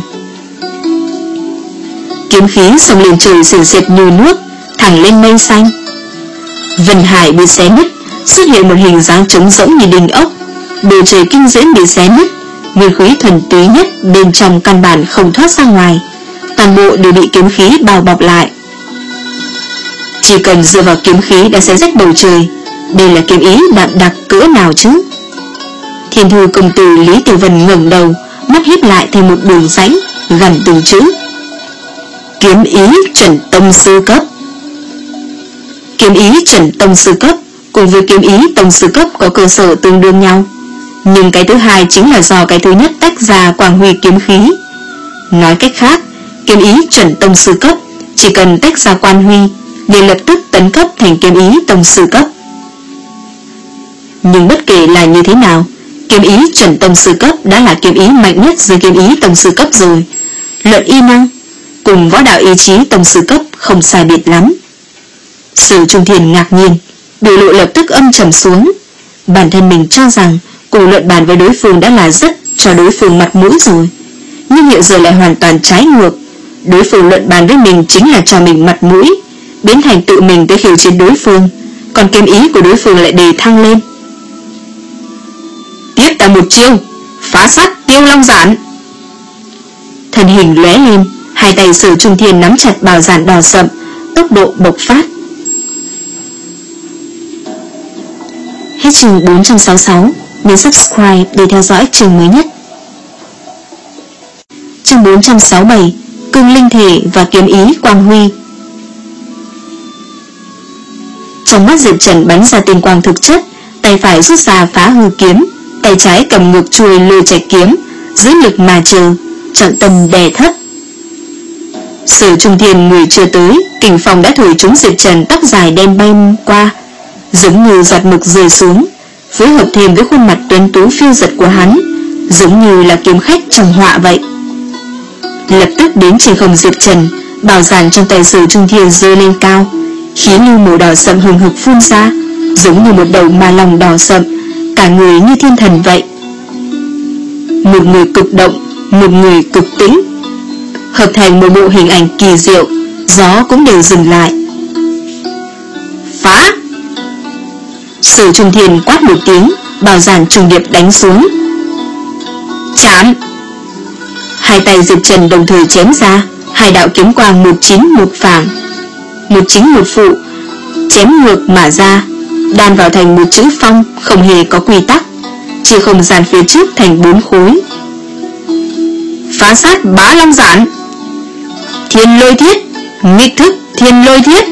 Kiếm khí xông lên trời sền sệt như nước, thẳng lên mây xanh. Vân hải bị xé nứt, xuất hiện một hình dáng trống rỗng như đình ốc. Bầu trời kinh diễm bị xé nứt, nguyên khí thuần túy nhất bên trong căn bản không thoát ra ngoài, toàn bộ đều bị kiếm khí bao bọc lại. Chỉ cần dựa vào kiếm khí đã xé rách bầu trời, đây là kiếm ý đậm đặc cỡ nào chứ? Thiên Thư công tử Lý Tử Vân ngẩng đầu, mắt híp lại thành một đường rãnh, gằn từng chữ: kiếm ý chuẩn tông sư cấp. Kiếm ý chuẩn tông sư cấp cùng với kiếm ý tông sư cấp có cơ sở tương đương nhau, nhưng cái thứ hai chính là do cái thứ nhất tách ra quang huy kiếm khí. Nói cách khác, kiếm ý chuẩn tông sư cấp chỉ cần tách ra quan huy liền lập tức tấn cấp thành kiếm ý tông sư cấp. Nhưng bất kể là như thế nào, kiếm ý chuẩn tông sư cấp đã là kiếm ý mạnh nhất dưới kiếm ý tông sư cấp rồi. Luận y năng cùng võ đạo ý chí tông sư cấp không sai biệt lắm. Sử Trung Thiên ngạc nhiên, biểu lộ lập tức âm trầm xuống. Bản thân mình cho rằng cùng luận bàn với đối phương đã là rất cho đối phương mặt mũi rồi, nhưng hiện giờ lại hoàn toàn trái ngược. Đối phương luận bàn với mình chính là cho mình mặt mũi, biến thành tự mình tới khiêu chiến đối phương, còn kiếm ý của đối phương lại đề thăng lên. Tiếp ta một chiêu, phá sát tiêu long giản. Thân hình lóe lên, hai tay Sử Trung Thiên nắm chặt bào giản đỏ sậm, tốc độ bộc phát. Hết chương bốn trăm sáu mươi sáu, nhấn subscribe để theo dõi chương mới nhất. Chương bốn trăm sáu mươi bảy, Cương Linh Thể và kiếm ý quang huy. Trong mắt Diệp Trần bắn ra tinh quang thực chất, tay phải rút ra phá hư kiếm, tay trái cầm ngược chuôi lôi trạch kiếm, giữ lực mà chờ, trọng tâm đè thấp. Sử Trung Thiên người chưa tới, kình phong đã thổi trúng Diệp Trần tóc dài đen bay qua, giống như giọt mực rơi xuống, phối hợp thêm với khuôn mặt tuấn tú phiêu giật của hắn, giống như là kiếm khách trong họa vậy. Lập tức đến trên không Diệp Trần, bảo giản trong tay Sử Trung Thiên rơi lên cao, khí lưu màu đỏ sậm hừng hực phun ra, giống như một đầu ma long đỏ sậm, cả người như thiên thần vậy. Một người cực động, một người cực tĩnh, hợp thành một bộ hình ảnh kỳ diệu, gió cũng đều dừng lại. Phá! Sử Trung Thiên quát một tiếng, bảo giản trùng điệp đánh xuống. Chạm! Hai tay Diệp Trần đồng thời chém ra, hai đạo kiếm quang một chính một phản, một chính một phụ, chém ngược mà ra, đan vào thành một chữ phong, không hề có quy tắc, chia không gian phía trước thành bốn khối. Phá sát bá long giản, thiên lôi thiết, Nghịch thức Thiên Lôi Thiết.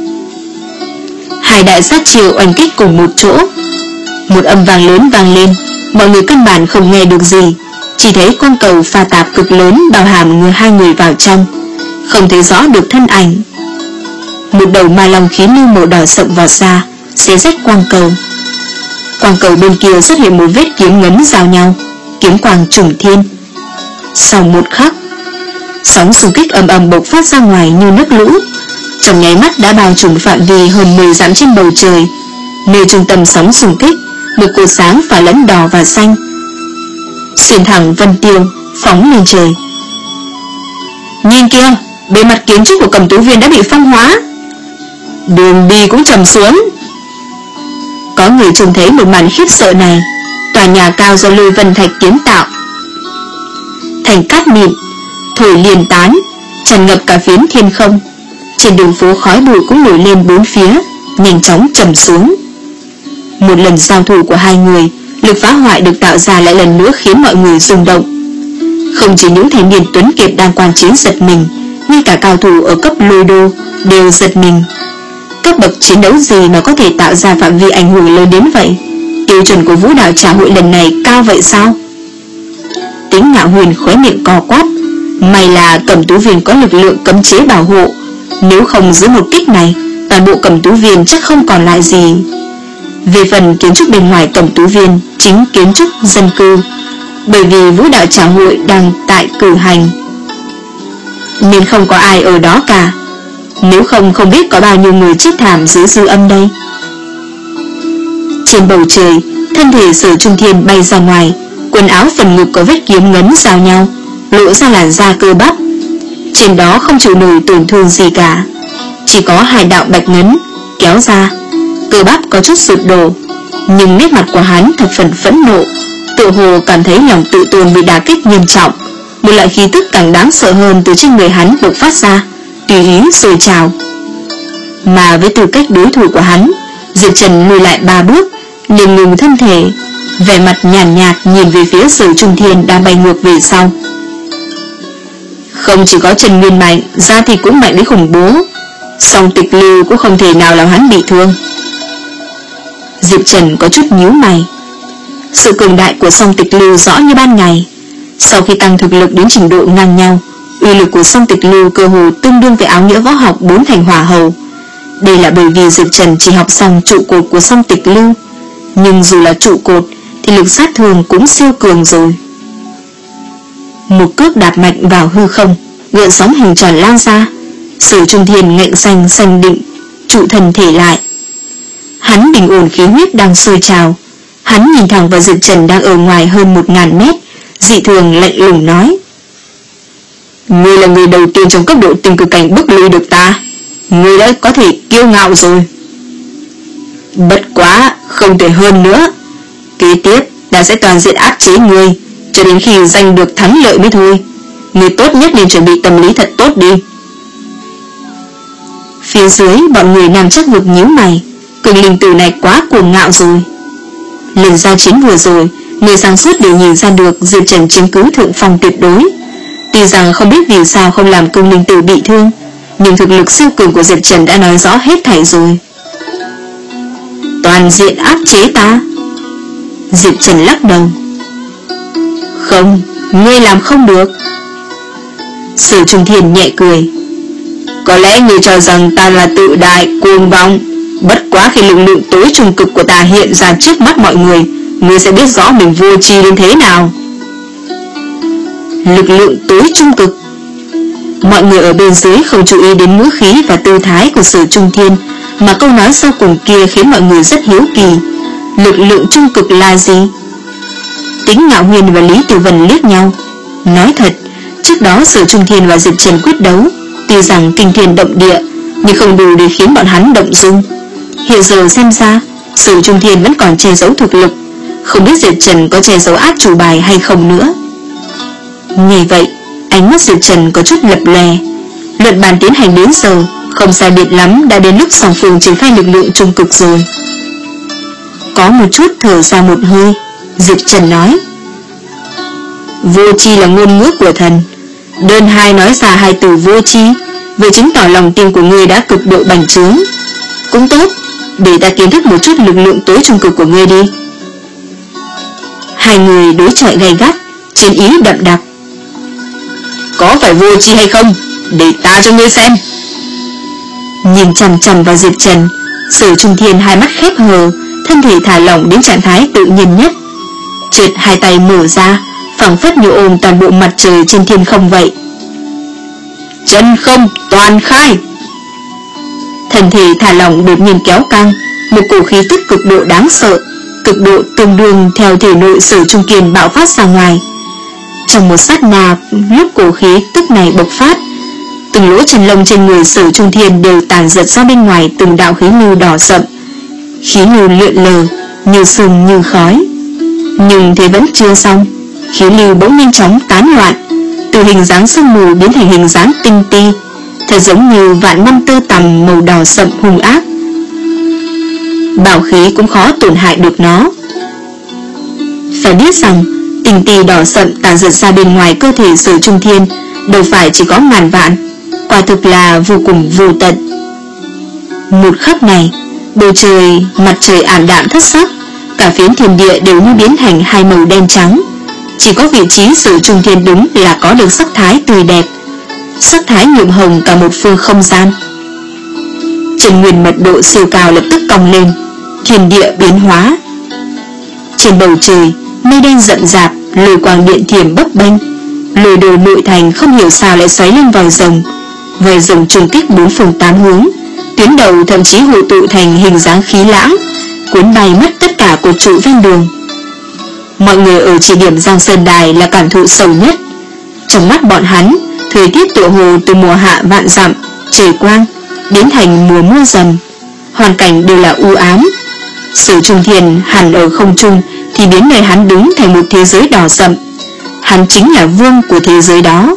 Hai đại sát chiêu oanh kích cùng một chỗ. Một âm vang lớn vang lên, mọi người căn bản không nghe được gì, chỉ thấy quang cầu pha tạp cực lớn bao hàm người hai người vào trong, không thấy rõ được thân ảnh. Một đầu ma long khí lưu màu đỏ sậm vào xa, xé rách quang cầu. Quang cầu bên kia xuất hiện một vết kiếm ngấn giao nhau, kiếm quang trùng thiên. Sau một khắc, sóng xung kích ầm ầm bộc phát ra ngoài như nước lũ, trong nháy mắt đã bao trùm phạm vi hơn mười dặm trên bầu trời. Nơi trung tâm sóng xung kích, một cột sáng pha lẫn đỏ và xanh xuyên thẳng vân tiêu, phóng lên trời. Nhìn kia, bề mặt kiến trúc của Cẩm Tú Viên đã bị phong hóa, đường đi cũng trầm xuống. Có người trông thấy một màn khiếp sợ này. Tòa nhà cao do lôi vân thạch kiến tạo, thành cát mịn thổi liền tán, tràn ngập cả phiến thiên không. Trên đường phố khói bụi cũng nổi lên bốn phía, nhanh chóng trầm xuống. Một lần giao thủ của hai người, lực phá hoại được tạo ra lại lần nữa khiến mọi người rung động. Không chỉ những thanh niên tuấn kiệt đang quan chiến giật mình, ngay cả cao thủ ở cấp lôi đô đều giật mình. Cấp bậc chiến đấu gì mà có thể tạo ra phạm vi ảnh hưởng lớn đến vậy? Tiêu chuẩn của vũ đạo trà hội lần này cao vậy sao? Tính Ngạo Huyền khóe miệng co quắp. May là Cẩm Tú Viên có lực lượng cấm chế bảo hộ, nếu không dưới một kích này, toàn bộ Cẩm Tú Viên chắc không còn lại gì. Về phần kiến trúc bên ngoài Cẩm Tú Viên, chính kiến trúc dân cư, bởi vì vũ đạo trà hội đang tại cử hành nên không có ai ở đó cả. Nếu không không biết có bao nhiêu người chết thảm dưới dư âm đây. Trên bầu trời, thân thể Sở Trung Thiên bay ra ngoài, quần áo phần ngực có vết kiếm ngấn giao nhau, lộ ra làn da cơ bắp. Trên đó không chịu nổi tổn thương gì cả, chỉ có hai đạo bạch ngấn kéo ra, cơ bắp có chút sụp đổ, nhưng nét mặt của hắn thập phần phẫn nộ, tự hồ cảm thấy lòng tự tôn bị đả kích nghiêm trọng. Một loại khí tức càng đáng sợ hơn từ trên người hắn bộc phát ra, tùy ý sôi trào. Mà với tư cách đối thủ của hắn, Diệp Trần lùi lại ba bước, liền ngừng thân thể, vẻ mặt nhàn nhạt, nhạt nhìn về phía Sở Trung Thiên đang bay ngược về sau. Không chỉ có Trần Nguyên mạnh, da thì cũng mạnh đến khủng bố, song Tịch Lưu cũng không thể nào làm hắn bị thương. Diệp Trần có chút nhíu mày. Sự cường đại của song Tịch Lưu rõ như ban ngày. Sau khi tăng thực lực đến trình độ ngang nhau, uy lực của song Tịch Lưu cơ hồ tương đương với áo nghĩa võ học bốn thành hỏa hầu. Đây là bởi vì Diệp Trần chỉ học xong trụ cột của song Tịch Lưu, nhưng dù là trụ cột thì lực sát thương cũng siêu cường rồi. Một cước đạp mạnh vào hư không, gợn sóng hình tròn lan ra. Sở Trung Thiên ngạnh xanh xanh định trụ thân thể lại. Hắn bình ổn khí huyết đang sôi trào. Hắn nhìn thẳng vào Diệp Trần đang ở ngoài hơn một ngàn mét, dị thường lạnh lùng nói: Ngươi là người đầu tiên trong cấp độ tinh cực cảnh bức lui được ta, ngươi đã có thể kiêu ngạo rồi. Bất quá không thể hơn nữa. Kế tiếp ta sẽ toàn diện áp chế ngươi cho đến khi giành được thắng lợi mới thôi. Ngươi tốt nhất nên chuẩn bị tâm lý thật tốt đi. Phía dưới bọn người nam chắc vực nhíu mày. Cường linh tử này quá cuồng ngạo rồi. Lần giao chiến vừa rồi, người sáng suốt đều nhìn ra được Diệp Trần chiếm cứ thượng phong tuyệt đối. Tuy rằng không biết vì sao không làm cường linh tử bị thương, nhưng thực lực siêu cường của Diệp Trần đã nói rõ hết thảy rồi. Toàn diện áp chế ta? Diệp Trần lắc đầu. Không, ngươi làm không được. Sở Trung Thiên nhẹ cười. Có lẽ ngươi cho rằng ta là tự đại, cuồng vọng. Bất quá khi lực lượng tối trung cực của ta hiện ra trước mắt mọi người, ngươi sẽ biết rõ mình vô tri đến thế nào. Lực lượng tối trung cực? Mọi người ở bên dưới không chú ý đến ngữ khí và tư thái của Sở Trung Thiên, mà câu nói sau cùng kia khiến mọi người rất hiếu kỳ. Lực lượng trung cực là gì? Tính Ngạo Huyền và Lý Tử Vân liếc nhau. Nói thật, trước đó Sở Trung Thiên và Diệp Trần quyết đấu, tuy rằng kinh thiên động địa, nhưng không đủ để khiến bọn hắn động dung. Hiện giờ xem ra, Sở Trung Thiên vẫn còn che giấu thực lực, không biết Diệp Trần có che giấu át chủ bài hay không nữa. Nghe vậy, ánh mắt Diệp Trần có chút lập lè. Luận bàn tiến hành đến giờ, không sai biệt lắm đã đến lúc song phương triển khai lực lượng trung cực rồi. Có một chút thở ra một hơi, Diệp Trần nói: Vô tri là ngôn ngữ của thần. Đơn hai nói ra hai từ vô tri, vừa chứng tỏ lòng tin của ngươi đã cực độ bành trướng. Cũng tốt, để ta kiến thức một chút lực lượng tối trung cực của ngươi đi. Hai người đối chọi gay gắt, chiến ý đậm đặc. Có phải vô tri hay không? Để ta cho ngươi xem. Nhìn chằm chằm vào Diệp Trần, Sở Trung Thiên hai mắt khép hờ, thân thể thả lỏng đến trạng thái tự nhiên nhất. Chợt hai tay mở ra, phảng phất như ôm toàn bộ mặt trời trên thiên không vậy. Chân không toàn khai. Thân thể thả lỏng đột nhiên kéo căng, một cổ khí tức cực độ đáng sợ, cực độ tương đương theo thể nội Sở Trung Kiên bạo phát ra ngoài. Trong một sát na, lúc cổ khí tức này bộc phát, từng lỗ chân lông trên người Sở Trung Thiên đều tản giật ra bên ngoài từng đạo khí lưu đỏ sậm. Khí lưu lượn lờ, như sương như khói. Nhưng thế vẫn chưa xong, khí lưu bỗng nhanh chóng tán loạn, từ hình dáng sương mù biến thành hình dáng tinh ti, thật giống như vạn năm tơ tằm màu đỏ sậm hung ác. Bảo khí cũng khó tổn hại được nó. Phải biết rằng tinh ti đỏ sậm tản giật ra bên ngoài cơ thể Sở Trung Thiên đâu phải chỉ có ngàn vạn, quả thực là vô cùng vô tận. Một khắc này, bầu trời, mặt trời ảm đạm thất sắc, cả phiến thiên địa đều như biến thành hai màu đen trắng. Chỉ có vị trí Sở Trung Thiên đứng là có được sắc thái tươi đẹp, sắc thái nhuộm hồng cả một phương không gian. Chân nguyên mật độ siêu cao lập tức cong lên, thiên địa biến hóa. Trên bầu trời, mây đen rậm rạp, lôi quang điện thiểm bấp bênh, lôi đồ nội thành không hiểu sao lại xoáy lên vòi rồng, vòi rồng trùng kích bốn phương tám hướng, tuyến đầu thậm chí hội tụ thành hình dáng khí lãng, cuốn bay mất tất cả cột trụ ven đường. Mọi người ở chỉ điểm Giang Sơn Đài là cảm thụ sâu nhất. Trong mắt bọn hắn, thời tiết tựa hồ từ mùa hạ vạn dặm, trời quang, biến thành mùa mưa dầm, hoàn cảnh đều là u ám. Sở Trung Thiên hẳn ở không trung thì biến nơi hắn đứng thành một thế giới đỏ sậm. Hắn chính là vương của thế giới đó.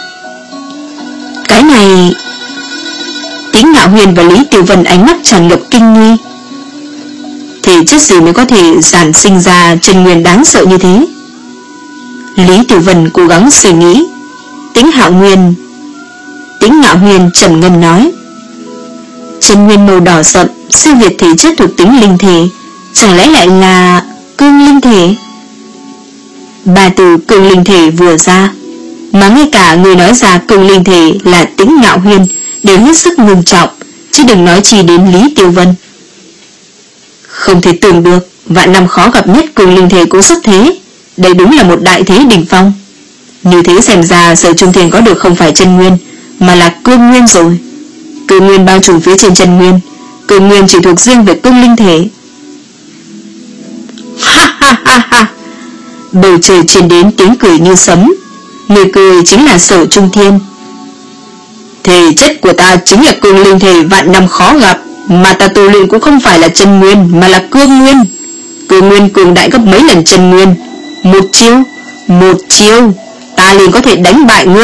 Cái này... Tính Ngạo Huyền và Lý Tiểu Vân ánh mắt tràn ngập kinh nghi. Thể chất gì mới có thể sản sinh ra chân nguyên đáng sợ như thế? Lý Tiểu Vân cố gắng suy nghĩ. Tính Hạo Nguyên Tính Ngạo Huyền trầm ngâm nói, chân nguyên màu đỏ sậm siêu việt thể chất thuộc tính linh thể, chẳng lẽ lại là cương linh thể? Ba từ cương linh thể vừa ra, mà ngay cả người nói ra cương linh thể là Tính Ngạo Huyền đều hết sức ngưng trọng, chứ đừng nói chi đến Lý Tiểu Vân. Không thể tưởng được, vạn năm khó gặp nhất cương linh thể cũng xuất thế. Đây đúng là một đại thế đỉnh phong. Như thế xem ra Sở Trung Thiên có được không phải chân nguyên, mà là cương nguyên rồi. Cương nguyên bao trùm phía trên chân nguyên, cương nguyên chỉ thuộc riêng về cương linh thể. Ha ha ha ha. Bầu trời truyền đến tiếng cười như sấm. Người cười chính là Sở Trung Thiên. Thể chất của ta chính là cương linh thể vạn năm khó gặp, mà ta tu luyện cũng không phải là chân nguyên, mà là cương nguyên. Cương nguyên cường đại gấp mấy lần chân nguyên. Một chiêu, một chiêu, ta liền có thể đánh bại ngươi.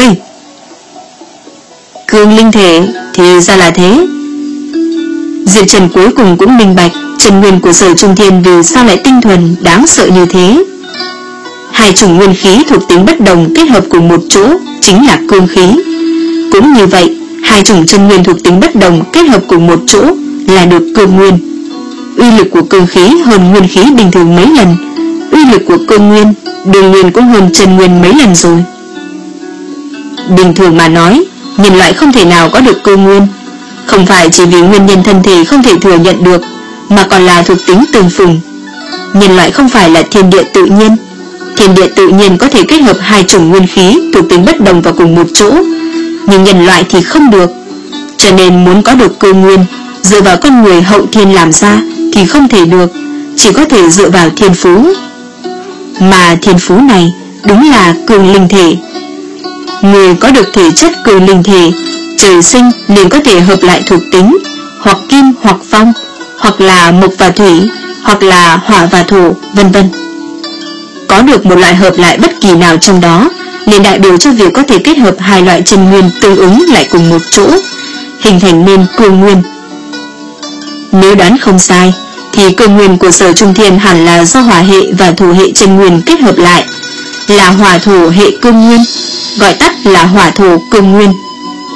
Cương linh thể thì ra là thế. Diệp Trần cuối cùng cũng minh bạch chân nguyên của Sở Trung Thiên vì sao lại tinh thuần đáng sợ như thế. Hai chủng nguyên khí thuộc tính bất đồng kết hợp cùng một chỗ chính là cương khí. Cũng như vậy, hai chủng chân nguyên thuộc tính bất đồng kết hợp cùng một chỗ là được cương nguyên. Uy lực của cương khí hơn nguyên khí bình thường mấy lần, uy lực của cương nguyên đương nhiên cũng hơn chân nguyên mấy lần rồi. Bình thường mà nói, nhân loại không thể nào có được cương nguyên, không phải chỉ vì nguyên nhân thân thể không thể thừa nhận được, mà còn là thuộc tính tương phùng. Nhân loại không phải là thiên địa tự nhiên. Thiên địa tự nhiên có thể kết hợp hai chủng nguyên khí thuộc tính bất đồng vào cùng một chỗ, nhưng nhân loại thì không được. Cho nên muốn có được cương nguyên, dựa vào con người hậu thiên làm ra thì không thể được, chỉ có thể dựa vào thiên phú. Mà thiên phú này đúng là cương linh thể. Người có được thể chất cương linh thể, trời sinh liền có thể hợp lại thuộc tính, hoặc kim hoặc phong, hoặc là mộc và thủy, hoặc là hỏa và thổ, vân vân. Có được một loại hợp lại bất kỳ nào trong đó liền đại biểu cho việc có thể kết hợp hai loại chân nguyên tương ứng lại cùng một chỗ, hình thành nên cương nguyên. Nếu đoán không sai thì cương nguyên của Sở Trung Thiên hẳn là do hỏa hệ và thổ hệ chân nguyên kết hợp lại, là hỏa thổ hệ cương nguyên, gọi tắt là hỏa thổ cương nguyên.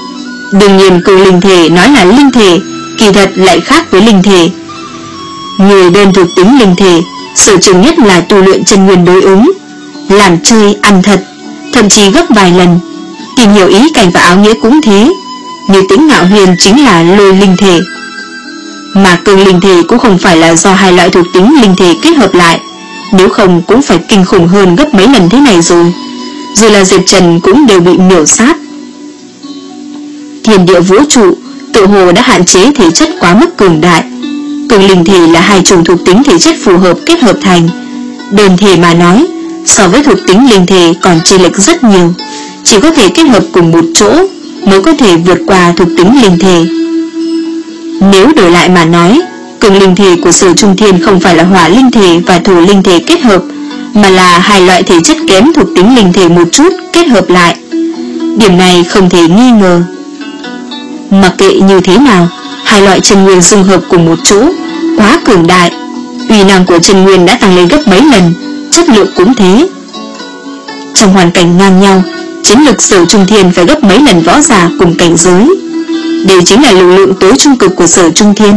Đương nhiên cường linh thể nói là linh thể, kỳ thật lại khác với linh thể. Người đơn thuộc tính linh thể sở trường nhất là tu luyện chân nguyên đối ứng, làm chơi ăn thật, thậm chí gấp vài lần. Tìm hiểu ý cảnh và áo nghĩa cũng thế. Như Tĩnh Ngạo Huyền chính là lôi linh thể. Mà cường linh thể cũng không phải là do hai loại thuộc tính linh thể kết hợp lại, nếu không cũng phải kinh khủng hơn gấp mấy lần thế này rồi. Dù là Diệp Trần cũng đều bị miểu sát. Thiên địa vũ trụ tự hồ đã hạn chế thể chất quá mức cường đại. Cường linh thể là hai chủng thuộc tính thể chất phù hợp kết hợp thành. Đơn thể mà nói, so với thuộc tính linh thể còn chênh lệch rất nhiều, chỉ có thể kết hợp cùng một chỗ mới có thể vượt qua thuộc tính linh thể. Nếu đổi lại mà nói, cường linh thể của Sở Trung Thiên không phải là hỏa linh thể và thổ linh thể kết hợp, mà là hai loại thể chất kém thuộc tính linh thể một chút kết hợp lại. Điểm này không thể nghi ngờ. Mặc kệ như thế nào, hai loại chân nguyên dung hợp cùng một chỗ quá cường đại, uy năng của chân nguyên đã tăng lên gấp mấy lần, chất lượng cũng thế. Trong hoàn cảnh ngang nhau, chiến lực Sở Trung Thiên phải gấp mấy lần võ giả cùng cảnh giới. Đây chính là lực lượng tối trung cực của Sở Trung Thiên.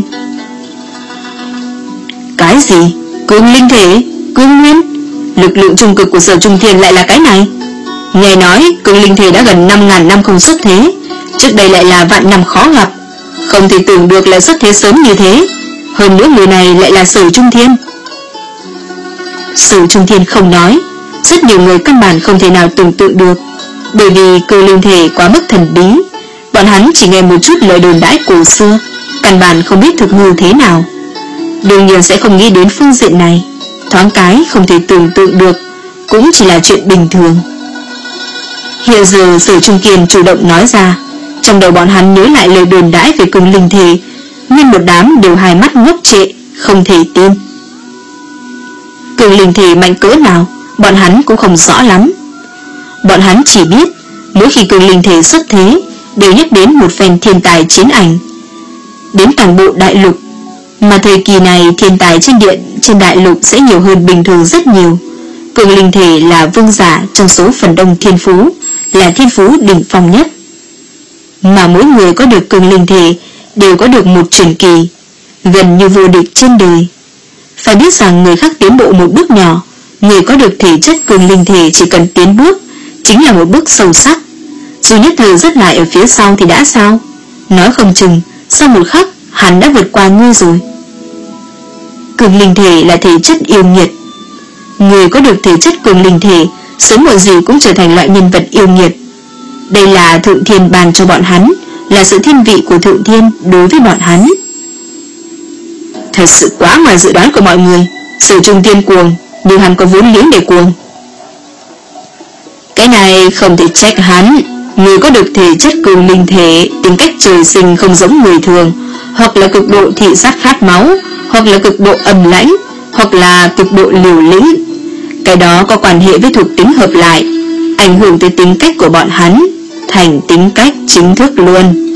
Cái gì? Cường linh thể? Cương nguyên? Lực lượng trung cực của Sở Trung Thiên lại là cái này? Nghe nói cường linh thể đã gần năm ngàn năm không xuất thế, trước đây lại là vạn năm khó gặp, không thể tưởng được lại xuất thế sớm như thế. Hơn nữa người này lại là Sở Trung Thiên. Sở Trung Thiên không nói, rất nhiều người căn bản không thể nào tưởng tượng được, bởi vì cường linh thể quá mức thần bí. Bọn hắn chỉ nghe một chút lời đồn đãi cổ xưa, căn bản không biết thực hư thế nào, đương nhiên sẽ không nghĩ đến phương diện này. Thoáng cái không thể tưởng tượng được cũng chỉ là chuyện bình thường. Hiện giờ Sở Trung Kiên chủ động nói ra, trong đầu bọn hắn nhớ lại lời đồn đãi về cường linh thể, nguyên một đám đều hai mắt ngốc trệ, không thể tin. Cường linh thể mạnh cỡ nào bọn hắn cũng không rõ lắm. Bọn hắn chỉ biết mỗi khi cường linh thể xuất thế đều nhắc đến một phen thiên tài chiến ảnh, đến toàn bộ đại lục. Mà thời kỳ này thiên tài trên điện trên đại lục sẽ nhiều hơn bình thường rất nhiều. Cường linh thể là vương giả trong số phần đông thiên phú, là thiên phú đỉnh phong nhất. Mà mỗi người có được cường linh thể đều có được một truyền kỳ, gần như vô địch trên đời. Phải biết rằng người khác tiến bộ một bước nhỏ, người có được thể chất cường linh thể chỉ cần tiến bước chính là một bước sâu sắc. Dù nhất thời rất lại ở phía sau thì đã sao? Nói không chừng sau một khắc hắn đã vượt qua ngươi rồi. Cường linh thể là thể chất yêu nghiệt. Người có được thể chất cường linh thể sớm muộn gì cũng trở thành loại nhân vật yêu nghiệt. Đây là Thượng Thiên ban cho bọn hắn, là sự thiên vị của Thượng Thiên đối với bọn hắn. Thật sự quá ngoài dự đoán của mọi người. Sở Trung Thiên cuồng, nhưng hắn có vốn liếng để cuồng. Cái này không thể trách hắn. Người có được thể chất cường linh thể, tính cách trời sinh không giống người thường, hoặc là cực độ thị sát khát máu, hoặc là cực độ âm lãnh, hoặc là cực độ liều lĩnh. Cái đó có quan hệ với thuộc tính hợp lại, ảnh hưởng tới tính cách của bọn hắn, thành tính cách chính thức luôn.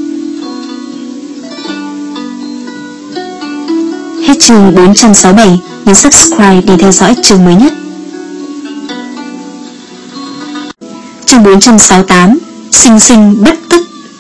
Hết chương bốn trăm sáu mươi bảy, nhấn subscribe để theo dõi chương mới nhất. Chương bốn trăm sáu mươi tám, sinh sinh bất tức.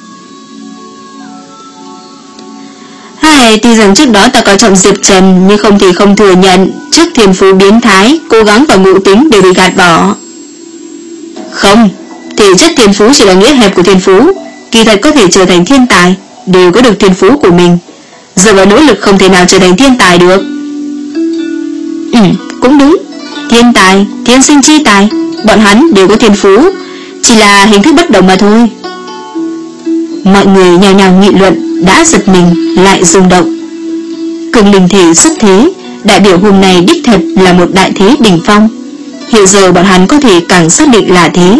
Hay, tuy rằng trước đó ta coi trọng Diệp Trần, nhưng không thì không thừa nhận trước thiên phú biến thái, cố gắng và ngộ tính đều bị gạt bỏ. Không, thể chất thiên phú chỉ là nghĩa hẹp của thiên phú, kỳ thật có thể trở thành thiên tài, đều có được thiên phú của mình. Giờ vào nỗ lực không thể nào trở thành thiên tài được. Ừ, cũng đúng. Thiên tài, thiên sinh chi tài, bọn hắn đều có thiên phú, chỉ là hình thức bất đồng mà thôi. Mọi người nhao nhao nghị luận, đã giật mình lại rung động. Cường linh thể xuất thế, đại biểu hôm nay đích thật là một đại thế đỉnh phong. Hiện giờ bọn hắn có thể càng xác định là thế.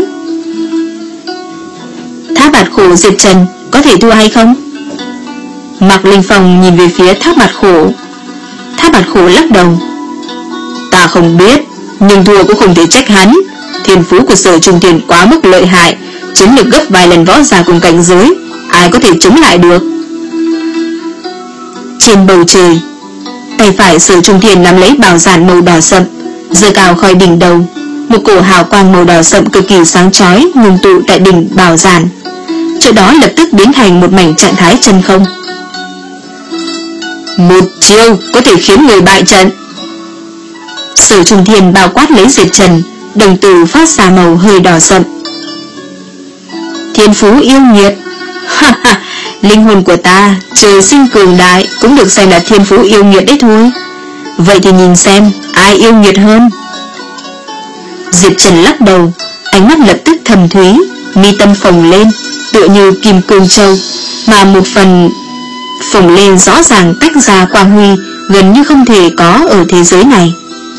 Thác Bạt Khổ Diệp Trần có thể thua hay không? Mạc Linh Phong nhìn về phía Thác Bạt Khổ. Thác Bạt Khổ lắc đầu. Ta không biết, nhưng thua cũng không thể trách hắn. Thiên phú của Sở Trung Thiên quá mức lợi hại, chiến lược gấp vài lần võ giả cùng cảnh giới, ai có thể chống lại được. Trên bầu trời, tay phải Sở Trung Thiên nắm lấy bảo giản màu đỏ sậm, giơ cao khỏi đỉnh đầu. Một cổ hào quang màu đỏ sậm cực kỳ sáng chói ngưng tụ tại đỉnh bảo giản. chỗ đó lập tức biến thành một mảnh trạng thái chân không. Một chiêu có thể khiến người bại trận. Sở Trung Thiên bao quát lấy Diệp Trần, đồng tử phát ra màu hơi đỏ sậm. Thiên phú yêu nghiệt. Ha ha, linh hồn của ta trời sinh cường đại cũng được xem là thiên phú yêu nghiệt đấy thôi. Vậy thì nhìn xem ai yêu nghiệt hơn. Diệp Trần lắc đầu, ánh mắt lập tức thầm thúy, mi tâm phồng lên tựa như kim cương châu, mà một phần phồng lên rõ ràng tách ra quang huy gần như không thể có ở thế giới này.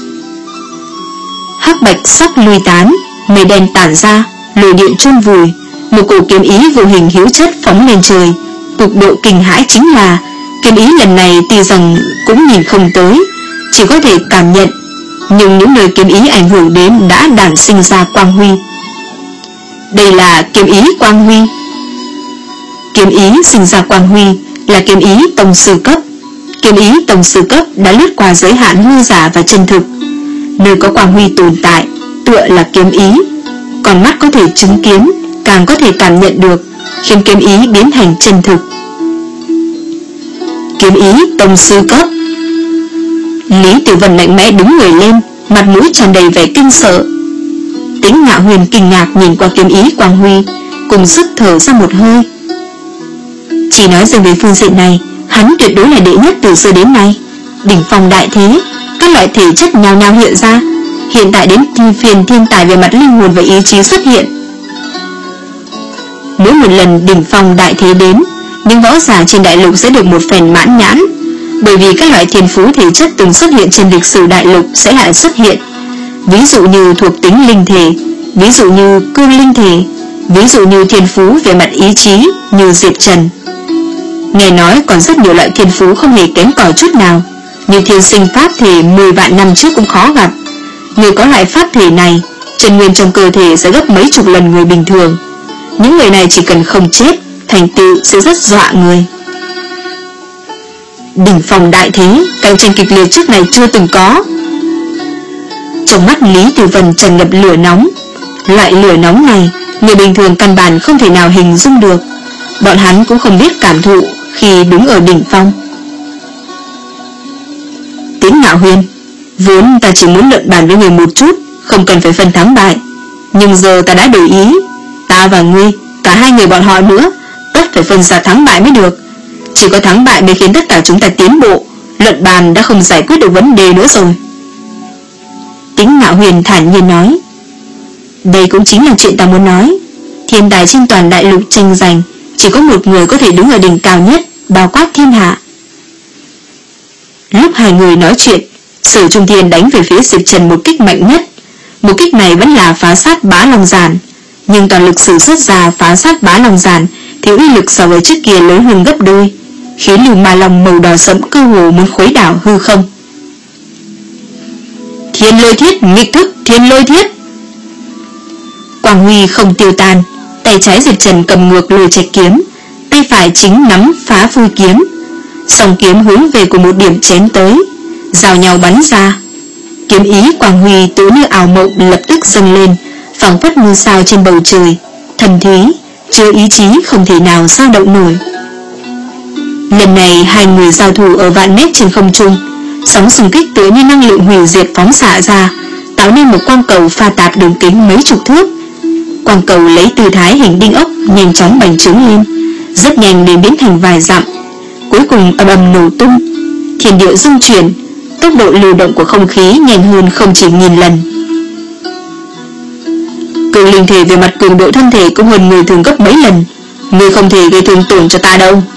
Hắc bạch sắc lui tán, mây đen tản ra, lôi điện chôn vùi, một cổ kiếm ý vô hình hiếu chất phóng lên trời. Cực độ kinh hãi chính là kiếm ý lần này tuy rằng cũng nhìn không tới, chỉ có thể cảm nhận, nhưng những nơi kiếm ý ảnh hưởng đến đã đản sinh ra quang huy. Đây là kiếm ý quang huy. Kiếm ý sinh ra quang huy là kiếm ý tông sư cấp. Kiếm ý tông sư cấp đã lướt qua giới hạn hư giả và chân thực. Nơi có quang huy tồn tại tựa là kiếm ý, còn mắt có thể chứng kiến, càng có thể cảm nhận được, khiến kiếm ý biến thành chân thực. Kiếm ý tông sư cấp. Lý Tử Vân mạnh mẽ đứng người lên, mặt mũi tràn đầy vẻ kinh sợ. Tĩnh Ngạo Huyền kinh ngạc nhìn qua kiếm ý quang huy, cùng sức thở ra một hơi. Chỉ nói riêng về phương diện này, hắn tuyệt đối là đệ nhất từ xưa đến nay. Đỉnh phong đại thế, các loại thể chất nhao nhao hiện ra. Hiện tại đến phiền thiên tài về mặt linh hồn và ý chí xuất hiện. Mỗi một lần đỉnh phong đại thế đến, những võ giả trên đại lục sẽ được một phen mãn nhãn, bởi vì các loại thiên phú thể chất từng xuất hiện trên lịch sử đại lục sẽ lại xuất hiện. Ví dụ như thuộc tính linh thể, ví dụ như cương linh thể, ví dụ như thiên phú về mặt ý chí như Diệp Trần. Nghe nói còn rất nhiều loại thiên phú không hề kém cỏi chút nào, như thiên sinh pháp thể mười vạn năm trước cũng khó gặp. Người có loại pháp thể này, chân nguyên trong cơ thể sẽ gấp mấy chục lần người bình thường. Những người này chỉ cần không chết, thành tựu sẽ rất dọa người. Đỉnh phong đại thế, cạnh tranh kịch liệt trước này chưa từng có. Trong mắt Lý Tử Vân tràn ngập lửa nóng. Loại lửa nóng này, người bình thường căn bản không thể nào hình dung được. Bọn hắn cũng không biết cảm thụ khi đứng ở đỉnh phong. Tĩnh Ngạo Huyền, vốn ta chỉ muốn luận bàn với người một chút, không cần phải phân thắng bại. Nhưng giờ ta đã đổi ý, ta và ngươi, cả hai người bọn họ nữa, tất phải phân ra thắng bại mới được. Chỉ có thắng bại mới khiến tất cả chúng ta tiến bộ. Luận bàn đã không giải quyết được vấn đề nữa rồi. Tĩnh Ngạo Huyền thản nhiên nói. Đây cũng chính là chuyện ta muốn nói. Thiên tài trên toàn đại lục tranh giành, chỉ có một người có thể đứng ở đỉnh cao nhất, bao quát thiên hạ. Lúc hai người nói chuyện, Sở Trung Thiên đánh về phía Diệp Trần một kích mạnh nhất. Một kích này vẫn là phá sát bá long giản, nhưng toàn lực sử xuất ra phá sát bá long giản thì uy lực so với trước kia lớn hơn gấp đôi, khiến lưu ma long màu đỏ sẫm cơ hồ muốn khuấy đảo hư không. Thiên lôi thiết, nghịch thức thiên lôi thiết. Quang huy không tiêu tan, tay trái Diệp Trần cầm ngược lôi trạch kiếm, tay phải chính nắm phá phui kiếm, song kiếm hướng về cùng một điểm chém tới, giao nhau bắn ra. Kiếm ý quang huy tự như ảo mộng lập tức dâng lên, phảng phất như sao trên bầu trời, thần thúy, chứa ý chí không thể nào dao động nổi. Lần này hai người giao thủ ở vạn mét trên không trung, sóng xung kích tựa như năng lượng hủy diệt phóng xạ ra, tạo nên một quang cầu pha tạp đường kính mấy chục thước. Quang cầu lấy tư thái hình đinh ốc nhanh chóng bành trướng lên, rất nhanh đến biến thành vài dặm, cuối cùng ầm ầm nổ tung. Thiên địa rung chuyển, tốc độ lưu động của không khí nhanh hơn không chỉ nghìn lần. Cường linh thể về mặt cường độ thân thể cũng hơn người thường gấp mấy lần, người không thể gây thương tổn cho ta đâu.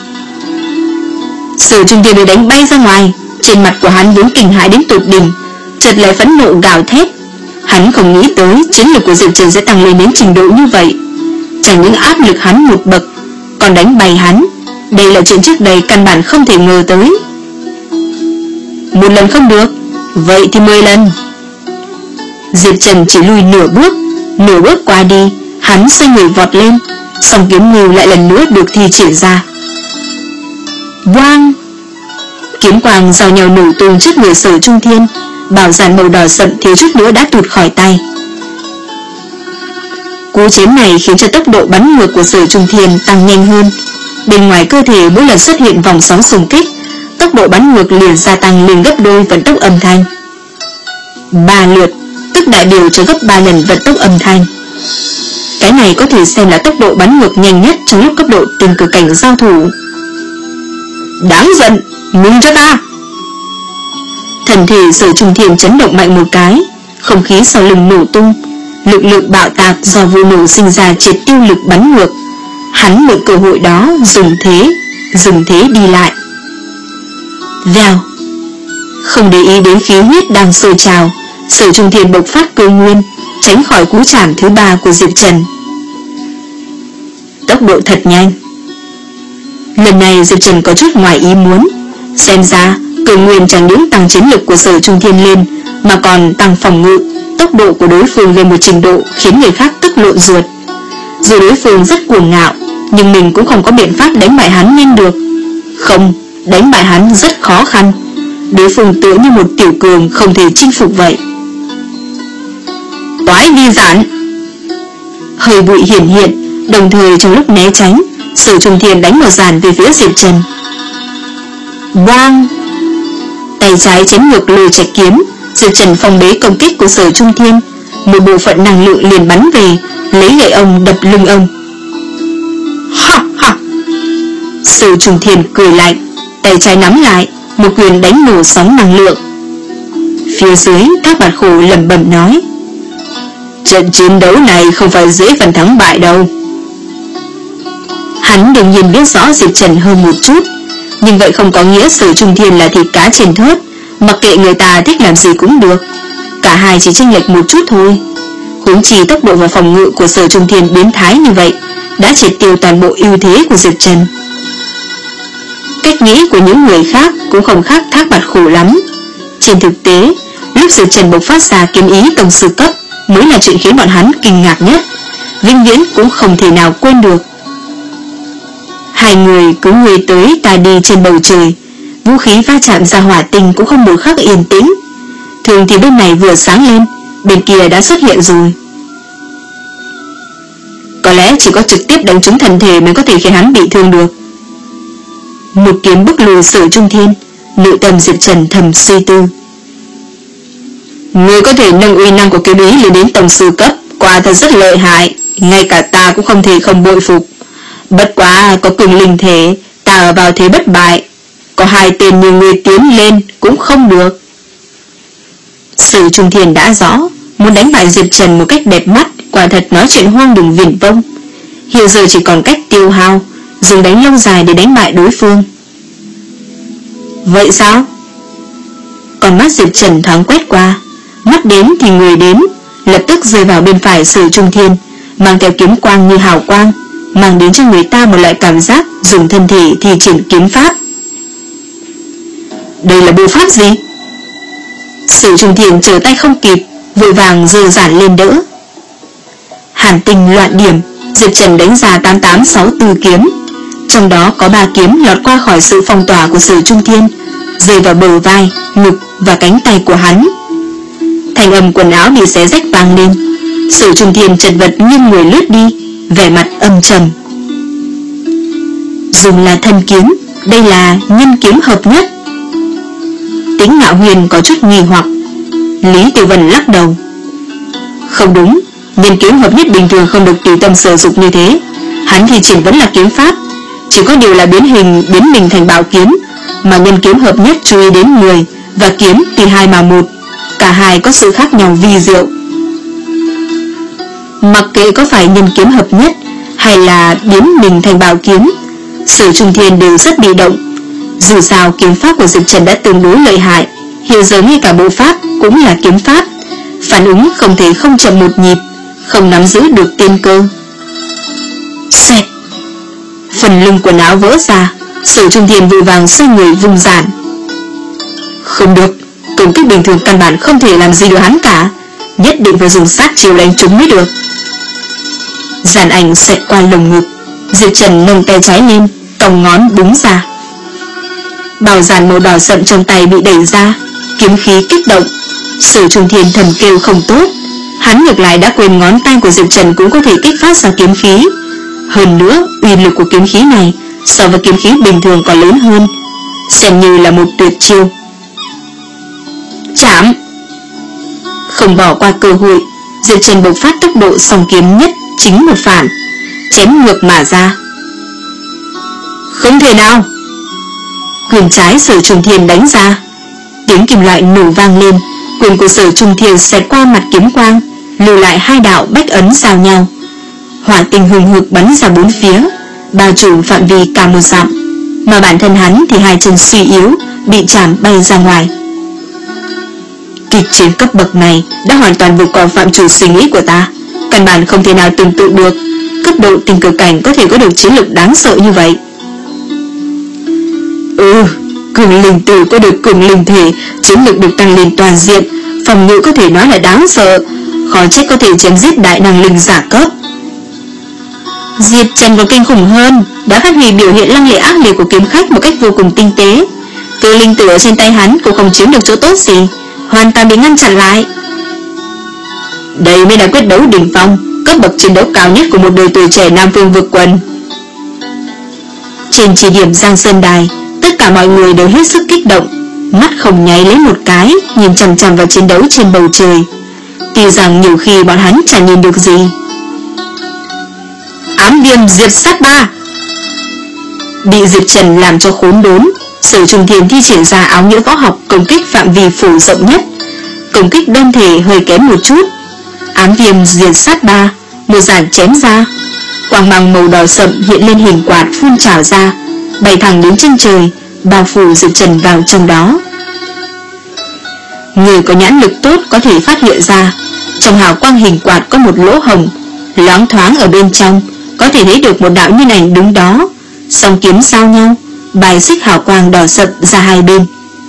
Sở Trung Thiên bị đánh bay ra ngoài, trên mặt của hắn vốn kinh hãi đến tột đỉnh, chợt lại phẫn nộ gào thét. Hắn không nghĩ tới chiến lực của Diệp Trần sẽ tăng lên đến trình độ như vậy, chẳng những áp lực hắn một bậc, còn đánh bay hắn. Đây là chuyện trước đây căn bản không thể ngờ tới. Một lần không được, vậy thì mười lần. Diệp Trần chỉ lùi nửa bước, nửa bước qua đi, hắn xoay người vọt lên, song kiếm ngưu lại lần nữa được thi triển ra. Quang! Kiếm quang giao nhau nổ tung trước người Sở Trung Thiên, bảo giản màu đỏ sậm thiếu chút nữa đã tụt khỏi tay. Cú chém này khiến cho tốc độ bắn ngược của Sở Trung Thiên tăng nhanh hơn. Bên ngoài cơ thể mỗi lần xuất hiện vòng sóng xung kích, tốc độ bắn ngược liền gia tăng lên gấp đôi vận tốc âm thanh. Ba lượt, tức đại biểu cho gấp ba lần vận tốc âm thanh. Cái này có thể xem là tốc độ bắn ngược nhanh nhất trong lúc cấp độ tình cờ cảnh giao thủ. Đáng giận, ngừng cho ta! Thần thể Sở Trung Thiên chấn động mạnh một cái, không khí sau lưng nổ tung, lực lượng bạo tạc do vụ nổ sinh ra triệt tiêu lực bắn ngược. Hắn mượn cơ hội đó dùng thế, dùng thế đi lại. Vèo. Không để ý đến khí huyết đang sôi trào, Sở Trung Thiên bộc phát cơ nguyên, tránh khỏi cú chạm thứ ba của Diệp Trần. Tốc độ thật nhanh. Lần này Diệp Trần có chút ngoài ý muốn. Xem ra cơ nguyên chẳng những tăng chiến lực của Sở Trung Thiên lên, mà còn tăng phòng ngự, tốc độ của đối phương lên một trình độ khiến người khác tức lộn ruột. Dù đối phương rất cuồng ngạo, nhưng mình cũng không có biện pháp đánh bại hắn nhanh được. Không, đánh bại hắn rất khó khăn. Đối phương tựa như một tiểu cường không thể chinh phục vậy. Toái vi giản. Hơi bụi hiển hiện, đồng thời trong lúc né tránh, Sở Trung Thiên đánh một giản về phía Diệp Trần. Bang! Tay trái chém ngược lôi trạch kiếm, Diệp Trần phòng bế công kích của Sở Trung Thiên. Một bộ phận năng lượng liền bắn về, lấy gậy ông đập lưng ông. Ha ha! Sở Trung Thiên cười lạnh, tay trái nắm lại, một quyền đánh nổ sóng năng lượng. Phía dưới Thác Bạt Khổ lẩm bẩm nói: trận chiến đấu này không phải dễ phần thắng bại đâu. Hắn đương nhiên biết rõ Diệp Trần hơn một chút, nhưng vậy không có nghĩa Sở Trung Thiên là thịt cá trên thớt, mặc kệ người ta thích làm gì cũng được. Cả hai chỉ chênh lệch một chút thôi. Huống chi tốc độ và phòng ngự của Sở Trung Thiên biến thái như vậy đã triệt tiêu toàn bộ ưu thế của Diệp Trần. Cách nghĩ của những người khác cũng không khác Thác Bạt Khổ lắm. Trên thực tế, lúc Diệp Trần bộc phát ra kiếm ý tông sư cấp mới là chuyện khiến bọn hắn kinh ngạc nhất, vĩnh viễn cũng không thể nào quên được. Hai người cứ người tới ta đi trên bầu trời, vũ khí va chạm ra hỏa tinh cũng không một khắc yên tĩnh. Thường thì bên này vừa sáng lên, bên kia đã xuất hiện rồi. Có lẽ chỉ có trực tiếp đánh trúng thần thể mới có thể khiến hắn bị thương được. Một kiếm bức lùi Sở Trung Thiên, nội tâm Diệp Trần thầm suy tư. Người có thể nâng uy năng của kiếm ý lên đến tông sư cấp, quả thật rất lợi hại, ngay cả ta cũng không thể không bội phục. Bất quá có cường linh thể, ta ở vào thế bất bại, có hai tên như người tiến lên cũng không được. Sở Trung Thiên đã rõ, muốn đánh bại Diệp Trần một cách đẹp mắt, quả thật nói chuyện hoang đường viển vông. Hiện giờ chỉ còn cách tiêu hao, dùng đánh lâu dài để đánh bại đối phương. Vậy sao? Còn mắt Diệp Trần thoáng quét qua, mắt đến thì người đến, lập tức rơi vào bên phải Sở Trung Thiên, mang theo kiếm quang như hào quang, mang đến cho người ta một loại cảm giác dùng thân thể thi triển kiếm pháp. Đây là bộ pháp gì? Sở Trung Thiên trở tay không kịp, vội vàng giơ giản lên đỡ. Hàn tinh loạn điểm, Diệp Trần đánh ra tám tám sáu tư kiếm, trong đó có ba kiếm lọt qua khỏi sự phong tỏa của Sở Trung Thiên, rơi vào bờ vai, ngực và cánh tay của hắn. Thanh âm quần áo bị xé rách vang lên. Sở Trung Thiên chật vật nghiêng người lướt đi, vẻ mặt âm trầm. Dùng là thân kiếm, đây là nhân kiếm hợp nhất. Tính Ngạo Huyền có chút nghi hoặc. Lý Tiểu Vân lắc đầu. Không đúng, nhân kiếm hợp nhất bình thường không được tùy tâm sử dụng như thế. Hắn thì triển vẫn là kiếm pháp, chỉ có điều là biến hình biến mình thành bảo kiếm, mà nhân kiếm hợp nhất chú ý đến người và kiếm tùy hai mà một, cả hai có sự khác nhau vi diệu. Mặc kệ có phải nhân kiếm hợp nhất hay là biến mình thành bảo kiếm, Sở Trung Thiên đều rất bị động. Dù sao kiếm pháp của Diệp Trần đã tương đối lợi hại, hiện giờ ngay cả bộ pháp cũng là kiếm pháp, phản ứng không thể không chậm một nhịp, không nắm giữ được tiên cơ. Xoẹt, phần lưng quần áo vỡ ra, Sở Trung Thiên vội vàng xoay người vùng giản. Không được, công kích bình thường căn bản không thể làm gì được hắn cả, nhất định phải dùng sát chiêu đánh trúng mới được. Giản ảnh xẹt qua lồng ngực, Diệp Trần nâng tay trái lên, còng ngón búng ra. Bảo giản màu đỏ sậm trong tay bị đẩy ra, kiếm khí kích động. Sở Trung Thiên thầm kêu không tốt, Hắn ngược lại đã quên ngón tay của Diệp Trần cũng có thể kích phát ra kiếm khí. Hơn nữa, uy lực của kiếm khí này so với kiếm khí bình thường còn lớn hơn, xem như là một tuyệt chiêu. Chạm! Không bỏ qua cơ hội, Diệp Trần bộc phát tốc độ song kiếm nhất chính một phản, chém ngược mà ra. Không thể nào! Quyền trái Sở Trùng Thiên đánh ra, tiếng kim loại nổ vang lên, quyền của Sở Trùng Thiên xẹt qua mặt kiếm quang, lưu lại hai đạo bách ấn giao nhau. Hỏa tinh hùng hực bắn ra bốn phía, bao trùm phạm vi cả một dặm, mà bản thân hắn thì hai chân suy yếu, bị chạm bay ra ngoài. Kịch chiến cấp bậc này đã hoàn toàn vượt qua phạm trù suy nghĩ của ta, căn bản không thể nào tưởng tượng được cấp độ tình cờ cảnh có thể có được chiến lực đáng sợ như vậy. Ừ, cường linh tử có được cường linh thể, chiến lực được tăng lên toàn diện, phòng ngự có thể nói là đáng sợ, khó trách có thể chém giết đại năng linh giả cấp. Diệp Trần còn kinh khủng hơn, đã phát huy biểu hiện lăng lệ ác liệt của kiếm khách một cách vô cùng tinh tế. Cường linh tử ở trên tay hắn cũng không chiếm được chỗ tốt gì, hoàn toàn bị ngăn chặn lại. Đây mới là quyết đấu đỉnh phong, cấp bậc chiến đấu cao nhất của một đời tuổi trẻ Nam Phương vực quần. Trên chỉ điểm Giang Sơn Đài, tất cả mọi người đều hết sức kích động, mắt không nháy lấy một cái, nhìn chằm chằm vào chiến đấu trên bầu trời. Tuy rằng nhiều khi bọn hắn chẳng nhìn được gì. Ám viêm diệt sát ba. Bị Diệp Trần làm cho khốn đốn, Sở Trùng Thiên thi triển ra áo nghĩa võ học công kích phạm vi phủ rộng nhất, công kích đơn thể hơi kém một chút. Ám viêm diệt sát ba, một giản chém ra, quang mang màu đỏ sậm hiện lên hình quạt phun trào ra, bay thẳng đến chân trời, bao phủ Diệp Trần vào trong đó. Người có nhãn lực tốt có thể phát hiện ra, trong hào quang hình quạt có một lỗ hổng, loáng thoáng ở bên trong, có thể thấy được một đạo nhân ảnh đứng đó, song kiếm giao nhau, bài xích hào quang đỏ sậm ra hai bên.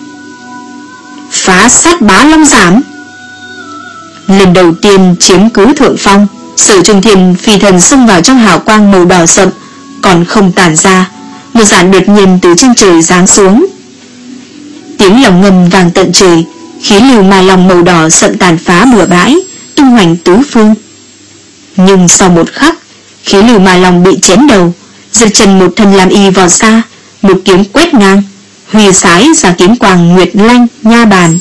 Phá sát bá long giảm. Lần đầu tiên chiếm cứ thượng phong, Sở Trùng Thiên phi thần xông vào trong hào quang màu đỏ sậm, còn không tản ra, một giản đột nhiên từ trên trời giáng xuống. Tiếng lòng ngầm vang tận trời, khí lưu ma long màu đỏ sậm tàn phá bừa bãi, tung hoành tứ phương. Nhưng sau một khắc, khí lưu ma long bị chém đầu, Diệp Trần một thân làm y vọt xa, một kiếm quét ngang, huy sái ra kiếm quang nguyệt lanh nha bàn.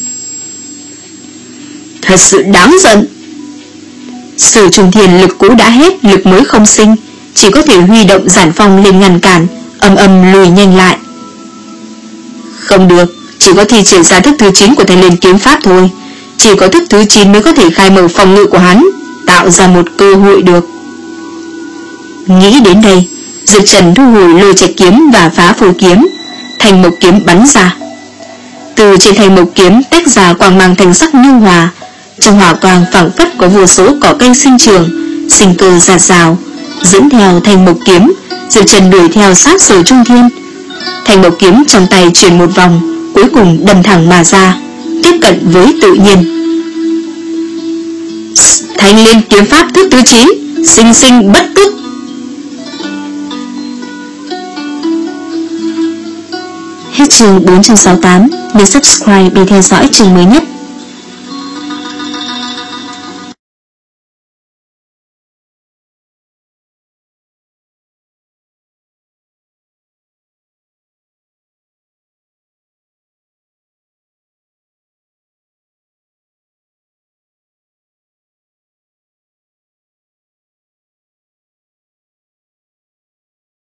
Thật sự đáng giận. Sở Trùng Thiên lực cũ đã hết, lực mới không sinh, chỉ có thể huy động giản phong lên ngăn cản, âm âm lùi nhanh lại. Không được, chỉ có thi triển ra thức thứ chín của Thanh Liên kiếm pháp thôi, chỉ có thức thứ chín mới có thể khai mở phòng ngự của hắn, tạo ra một cơ hội được. Nghĩ đến đây, Diệp Trần thu hồi lôi trạch kiếm và phá phù kiếm, thành mộc kiếm bắn ra. Từ trên thành mộc kiếm tách ra quang mang thành sắc nhu hòa, trong hỏa quang phảng phất có vô số cỏ cây sinh trường, sinh cơ rạt rào. Dẫn theo thành mộc kiếm, Diệp Trần đuổi theo sát Sở Trung Thiên. Thành mộc kiếm trong tay chuyển một vòng, cuối cùng đâm thẳng mà ra, tiếp cận với tự nhiên. Thanh Liên kiếm pháp thức thứ chín, sinh sinh bất tức. Hết chương bốn trăm sáu mươi tám. Nhớ subscribe để theo dõi chương mới nhất.